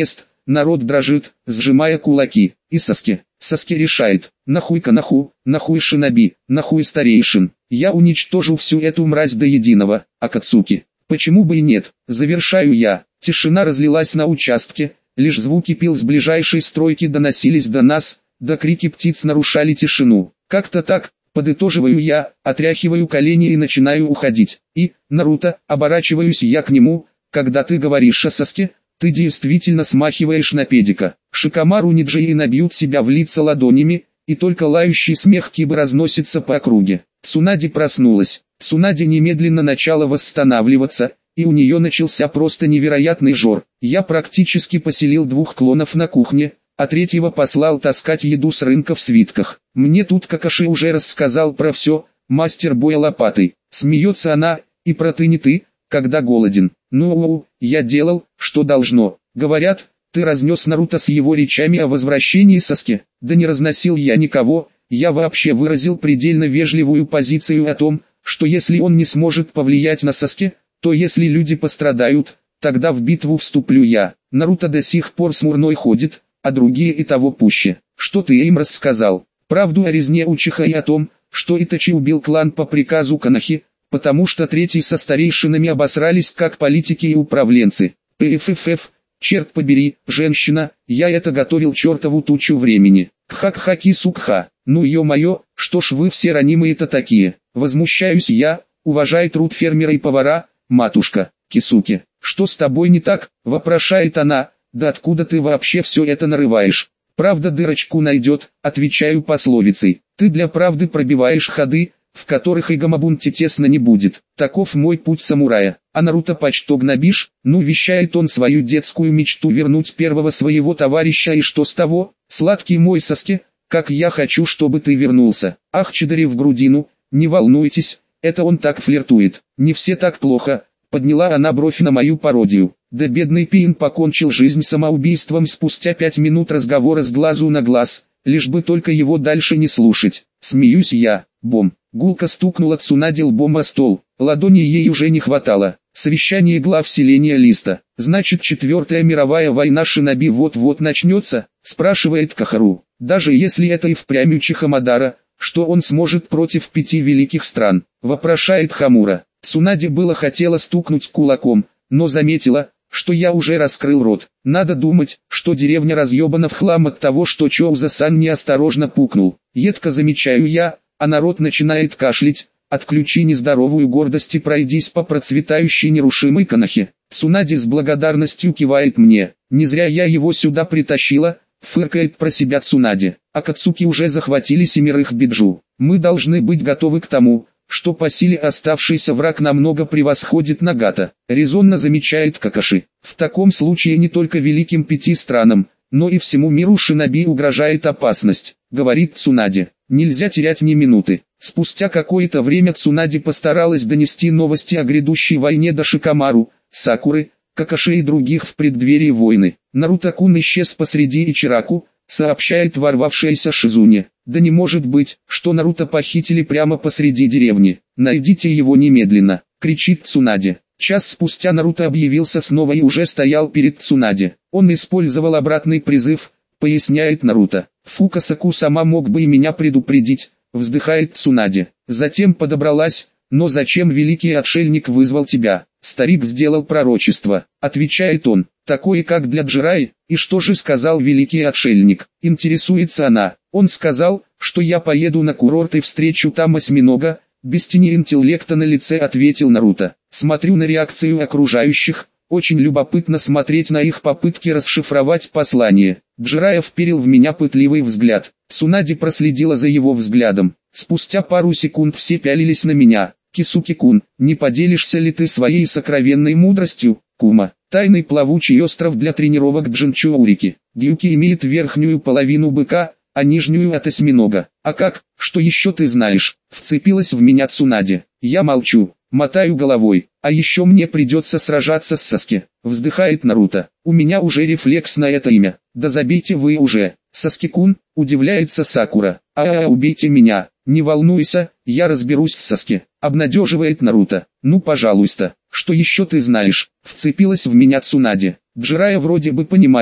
A: народ дрожит, сжимая кулаки. И Саски, Саски решает, нахуй-ка нахуй, нахуй шиноби, нахуй старейшин. Я уничтожу всю эту мразь до единого, Акацуки. Почему бы и нет, завершаю я. Тишина разлилась на участке, лишь звуки пил с ближайшей стройки доносились до нас, да крики птиц нарушали тишину. Как-то так, подытоживаю я, отряхиваю колени и начинаю уходить. И, Наруто, оборачиваюсь я к нему, когда ты говоришь о Саске, ты действительно смахиваешь на педика. Шикомару Ниджи набьют себя в лица ладонями, и только лающий смех Кибы разносится по округе. Цунади проснулась. Цунади немедленно начала восстанавливаться, и у нее начался просто невероятный жор. Я практически поселил двух клонов на кухне, а третьего послал таскать еду с рынка в свитках. Мне тут Какаши уже рассказал про все, мастер боя лопатой. Смеется она, и про ты не ты, когда голоден. Ну, я делал, что должно. Говорят, ты разнес Наруто с его речами о возвращении Саске. Да не разносил я никого, я вообще выразил предельно вежливую позицию о том, что если он не сможет повлиять на Саске, то если люди пострадают, тогда в битву вступлю я. Наруто до сих пор смурной ходит, а другие и того пуще. Что ты им рассказал? Правду о резне Учиха и о том, что Итачи убил клан по приказу Канахи, потому что третий со старейшинами обосрались как политики и управленцы. ПФФФ, черт побери, женщина, я это готовил чертову тучу времени. Кхак-хаки сукха, ну ё-моё, что ж вы все ранимые-то такие? Возмущаюсь я, уважай труд фермера и повара, матушка, Кисуки. Что с тобой не так, вопрошает она, да откуда ты вообще все это нарываешь? Правда дырочку найдет, отвечаю пословицей. Ты для правды пробиваешь ходы, в которых и гамабунти тесно не будет. Таков мой путь самурая. А Наруто почто гнобишь? Ну вещает он свою детскую мечту вернуть первого своего товарища, и что с того? Сладкий мой Саске, как я хочу, чтобы ты вернулся. Ах, Чидари в грудину, не волнуйтесь, это он так флиртует. Не все так плохо. Подняла она бровь на мою пародию. Да бедный Пиин покончил жизнь самоубийством спустя пять минут разговора с глазу на глаз, лишь бы только его дальше не слушать. Смеюсь я. Бом. Гулко стукнула Цунади лбом о стол. Ладони ей уже не хватало. Совещание глав селения Листа. Значит, четвертая мировая война шиноби вот-вот начнется, спрашивает Кахару. Даже если это и впрямь Учиха Мадара, что он сможет против пяти великих стран, вопрошает Хамура. Цунади было хотела стукнуть кулаком, но заметила, что я уже раскрыл рот. Надо думать, что деревня разъебана в хлам от того, что Чоуза-сан неосторожно пукнул. Едко замечаю я, а народ начинает кашлять. Отключи нездоровую гордость и пройдись по процветающей нерушимой Канахе. Цунади с благодарностью кивает мне. Не зря я его сюда притащила, фыркает про себя Цунади. Акацуки уже захватили семерых биджу. Мы должны быть готовы к тому, что по силе оставшийся враг намного превосходит Нагата, резонно замечает Какаши. В таком случае не только великим пяти странам, но и всему миру шиноби угрожает опасность, говорит Цунади. Нельзя терять ни минуты. Спустя какое-то время Цунади постаралась донести новости о грядущей войне до Шикомару, Сакуры, Какаши и других в преддверии войны. Наруто-кун исчез посреди Ичираку, сообщает ворвавшаяся Шизуне. Да не может быть, что Наруто похитили прямо посреди деревни. Найдите его немедленно, кричит Цунади. Час спустя Наруто объявился снова и уже стоял перед Цунади. Он использовал обратный призыв, поясняет Наруто. Фукасаку сама мог бы и меня предупредить, вздыхает Цунади. Затем подобралась, но зачем великий отшельник вызвал тебя? Старик сделал пророчество, отвечает он. Такое как для Джираи, и что же сказал великий отшельник? Интересуется она. Он сказал, что я поеду на курорт и встречу там осьминога. Без тени интеллекта на лице ответил Наруто. Смотрю на реакцию окружающих. Очень любопытно смотреть на их попытки расшифровать послание. Джирайя вперил в меня пытливый взгляд. Цунади проследила за его взглядом. Спустя пару секунд все пялились на меня. Кисуки-кун, не поделишься ли ты своей сокровенной мудростью, Кума? Тайный плавучий остров для тренировок Джинчуурики. Гюки имеет верхнюю половину быка, а нижнюю от осьминога. А как, что еще ты знаешь? Вцепилась в меня Цунади. Я молчу, мотаю головой. А еще мне придется сражаться с Саски. Вздыхает Наруто. У меня уже рефлекс на это имя. Да забейте вы уже. Саски-кун, удивляется Сакура. А-а-а, убейте меня. Не волнуйся, я разберусь с Саски. Обнадеживает Наруто. Ну пожалуйста, что еще ты знаешь? Вцепилась в меня Цунади. Джирайя вроде бы понимает,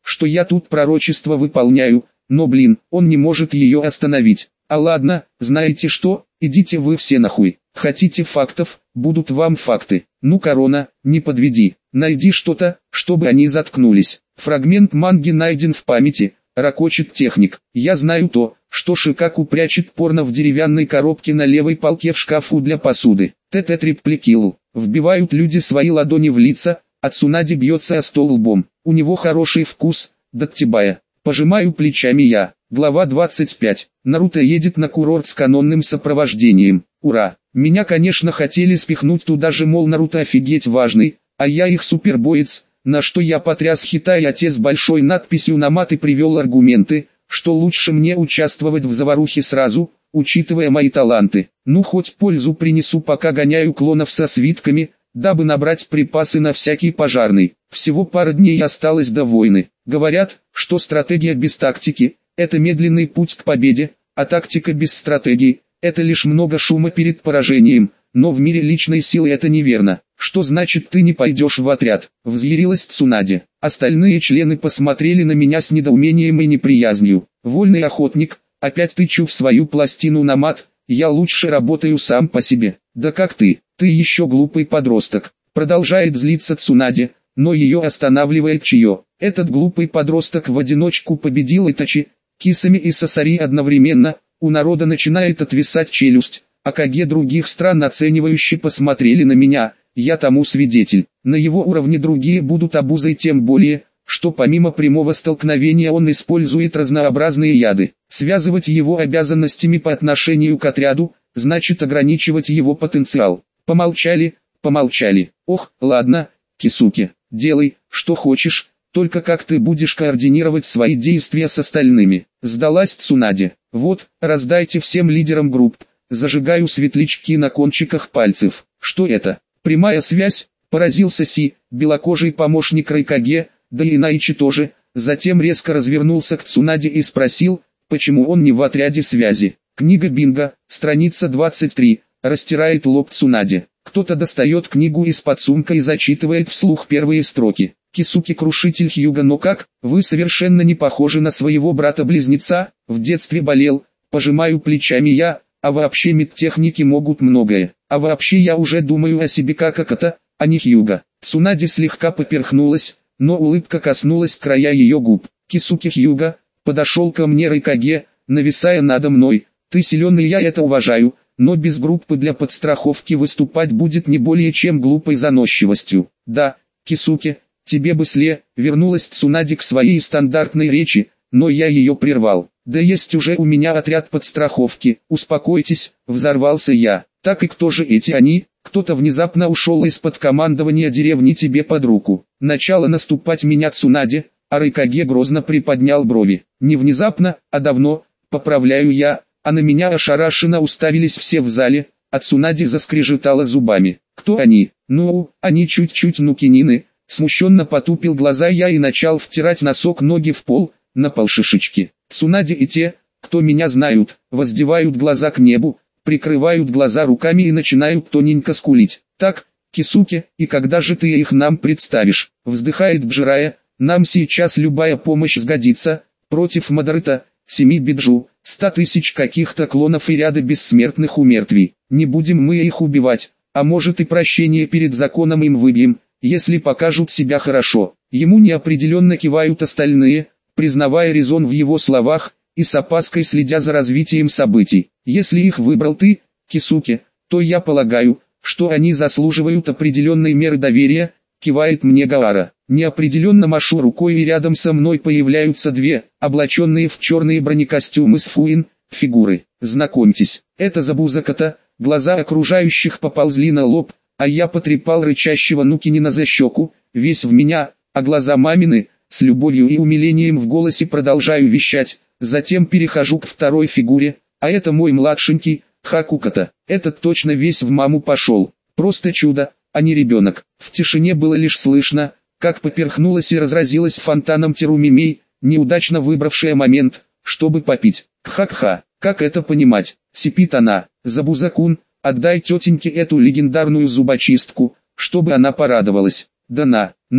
A: что я тут пророчество выполняю, но блин, он не может ее остановить. А ладно, знаете что, идите вы все нахуй. Хотите фактов, будут вам факты. Ну корона, не подведи, найди что-то, чтобы они заткнулись. Фрагмент манги найден в памяти, ракочет техник. Я знаю то, что Шикаку прячет порно в деревянной коробке на левой полке в шкафу для посуды. ТТ Трипликил. Вбивают люди свои ладони в лица, а Цунади бьется о стол лбом. У него хороший вкус, Даттибая. Пожимаю плечами я. Глава двадцать пять. Наруто едет на курорт с канонным сопровождением. Ура! Меня, конечно, хотели спихнуть туда же, мол, Наруто офигеть важный, а я их супербоец, на что я потряс Хитай отец большой надписью на мат и привел аргументы, что лучше мне участвовать в заварухе сразу, учитывая мои таланты. Ну хоть пользу принесу, пока гоняю клонов со свитками, дабы набрать припасы на всякий пожарный. Всего пара дней осталось до войны. Говорят, что стратегия без тактики – это медленный путь к победе, а тактика без стратегии – это лишь много шума перед поражением. Но в мире личной силы это неверно. Что значит ты не пойдешь в отряд? Взъярилась Цунади. Остальные члены посмотрели на меня с недоумением и неприязнью. Вольный охотник, опять тычу в свою пластину на мат, я лучше работаю сам по себе. Да как ты, ты еще глупый подросток. Продолжает злиться Цунади, но ее останавливает Чио. Этот глупый подросток в одиночку победил Итачи, Кисами и Сасари одновременно, у народа начинает отвисать челюсть. А Каге других стран оценивающе посмотрели на меня, я тому свидетель. На его уровне другие будут обузой, тем более, что помимо прямого столкновения он использует разнообразные яды. Связывать его обязанностями по отношению к отряду, значит ограничивать его потенциал. Помолчали, помолчали. Ох, ладно, Кисуке, делай, что хочешь, только как ты будешь координировать свои действия с остальными. Сдалась Цунади. Вот, раздайте всем лидерам групп. Зажигаю светлячки на кончиках пальцев. Что это? Прямая связь? Поразился Си, белокожий помощник Райкаге, да и Найчи тоже. Затем резко развернулся к Цунади и спросил, почему он не в отряде связи. Книга Бинго, страница двадцать три, растирает лоб Цунади. Кто-то достает книгу из-под сумка и зачитывает вслух первые строки. Кисуки крушитель Хьюга, но как, вы совершенно не похожи на своего брата-близнеца, в детстве болел, пожимаю плечами я. А вообще медтехники могут многое. А вообще я уже думаю о себе как о кота, а не Хьюга. Цунади слегка поперхнулась, но улыбка коснулась края ее губ. Кисуки Хьюга, подошел ко мне Райкаге, нависая надо мной. Ты силен и я это уважаю, но без группы для подстраховки выступать будет не более чем глупой заносчивостью. Да, Кисуки, тебе бы сле, вернулась Цунади к своей стандартной речи, но я ее прервал. Да есть уже у меня отряд подстраховки, успокойтесь, взорвался я. Так и кто же эти они? Кто-то внезапно ушел из-под командования деревни тебе под руку. Начало наступать меня Цунади, а Райкаге грозно приподнял брови. Не внезапно, а давно, поправляю я, а на меня ошарашенно уставились все в зале, а Цунади заскрежетала зубами. Кто они? Ну, они чуть-чуть нукинины. Смущенно потупил глаза я и начал втирать носок ноги в пол, на полшишечки. Цунади и те, кто меня знают, воздевают глаза к небу, прикрывают глаза руками и начинают тоненько скулить. Так, Кисуке, и когда же ты их нам представишь? Вздыхает Джирая, нам сейчас любая помощь сгодится, против Мадорита, семи биджу, ста тысяч каких-то клонов и ряда бессмертных умертвий. Не будем мы их убивать, а может и прощение перед законом им выбьем, если покажут себя хорошо. Ему неопределенно кивают остальные, признавая резон в его словах, и с опаской следя за развитием событий. Если их выбрал ты, Кисуке, то я полагаю, что они заслуживают определенной меры доверия, кивает мне Гаара. Неопределенно машу рукой и рядом со мной появляются две, облаченные в черные бронекостюмы с фуин, фигуры. Знакомьтесь, это Забузаката, глаза окружающих поползли на лоб, а я потрепал рычащего Нукинина за щеку, весь в меня, а глаза мамины, с любовью и умилением в голосе продолжаю вещать, затем перехожу к второй фигуре, а это мой младшенький, Хакуката. Этот точно весь в маму пошел, просто чудо, а не ребенок. В тишине было лишь слышно, как поперхнулась и разразилась фонтаном Терумимей, неудачно выбравшая момент, чтобы попить. Кха-кха, как это понимать, сипит она, Забузакун, отдай тетеньке эту легендарную зубочистку, чтобы она порадовалась. Да на, на,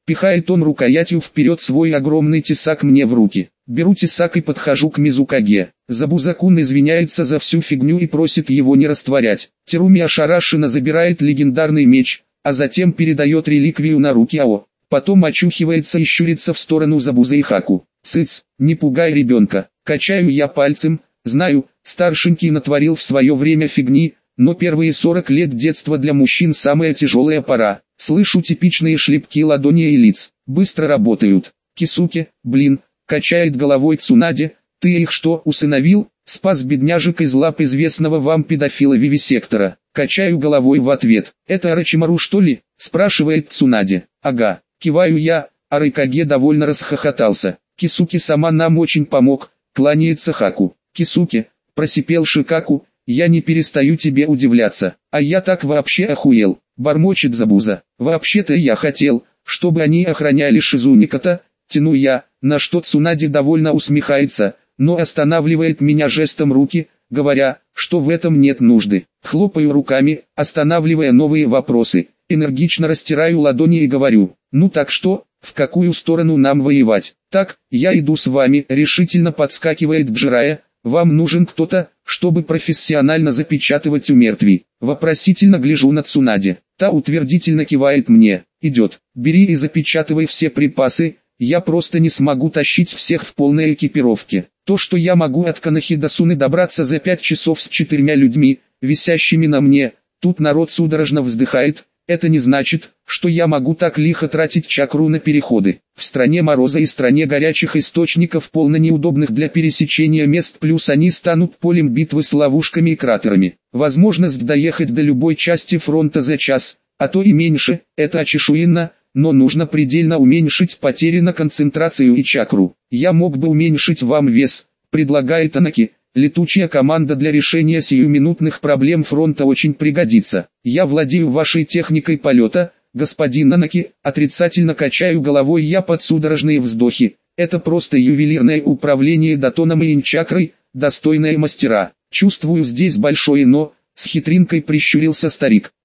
A: Пихает он рукоятью вперед свой огромный тесак мне в руки. Беру тесак и подхожу к Мизукаге. Забузакун извиняется за всю фигню и просит его не растворять. Теруми ошарашенно забирает легендарный меч, а затем передает реликвию на руки Ао. Потом очухивается и щурится в сторону Забузайхаку. «Цыц, не пугай ребенка». Качаю я пальцем, знаю, старшенький натворил в свое время фигни, но первые сорок лет детства для мужчин самая тяжелая пора. Слышу типичные шлепки ладоней и лиц. Быстро работают. Кисуке, блин, качает головой Цунаде. Ты их что, усыновил? Спас бедняжек из лап известного вам педофила Вивисектора. Качаю головой в ответ. Это Орочимару что ли? Спрашивает Цунаде. Ага, киваю я, а Райкаге довольно расхохотался. Кисуке сама нам очень помог, кланяется Хаку. Кисуке, просипел Шикаку, я не перестаю тебе удивляться. А я так вообще охуел, бормочет Забуза. Вообще-то я хотел, чтобы они охраняли Шизуниката, тяну я, на что Цунаде довольно усмехается, но останавливает меня жестом руки, говоря, что в этом нет нужды. Хлопаю руками, останавливая новые вопросы, энергично растираю ладони и говорю, ну так что, в какую сторону нам воевать? Так, я иду с вами, решительно подскакивает Джирая, вам нужен кто-то, чтобы профессионально запечатывать умертвий. Вопросительно гляжу на Цунаде, та утвердительно кивает мне, идет, бери и запечатывай все припасы, я просто не смогу тащить всех в полной экипировке. То, что я могу от Канахидасуны добраться за пять часов с четырьмя людьми, висящими на мне, тут народ судорожно вздыхает, это не значит, что я могу так лихо тратить чакру на переходы. В стране мороза и стране горячих источников полно неудобных для пересечения мест, плюс они станут полем битвы с ловушками и кратерами. Возможность доехать до любой части фронта за час, а то и меньше, это очешуенно, но нужно предельно уменьшить потери на концентрацию и чакру. Я мог бы уменьшить вам вес, предлагает Анаки. Летучая команда для решения сиюминутных проблем фронта очень пригодится. Я владею вашей техникой полета, господин Анаки, отрицательно качаю головой я под судорожные вздохи. Это просто ювелирное управление датоном и инчакрой, достойное мастера. Чувствую здесь большое «но», с хитринкой прищурился старик.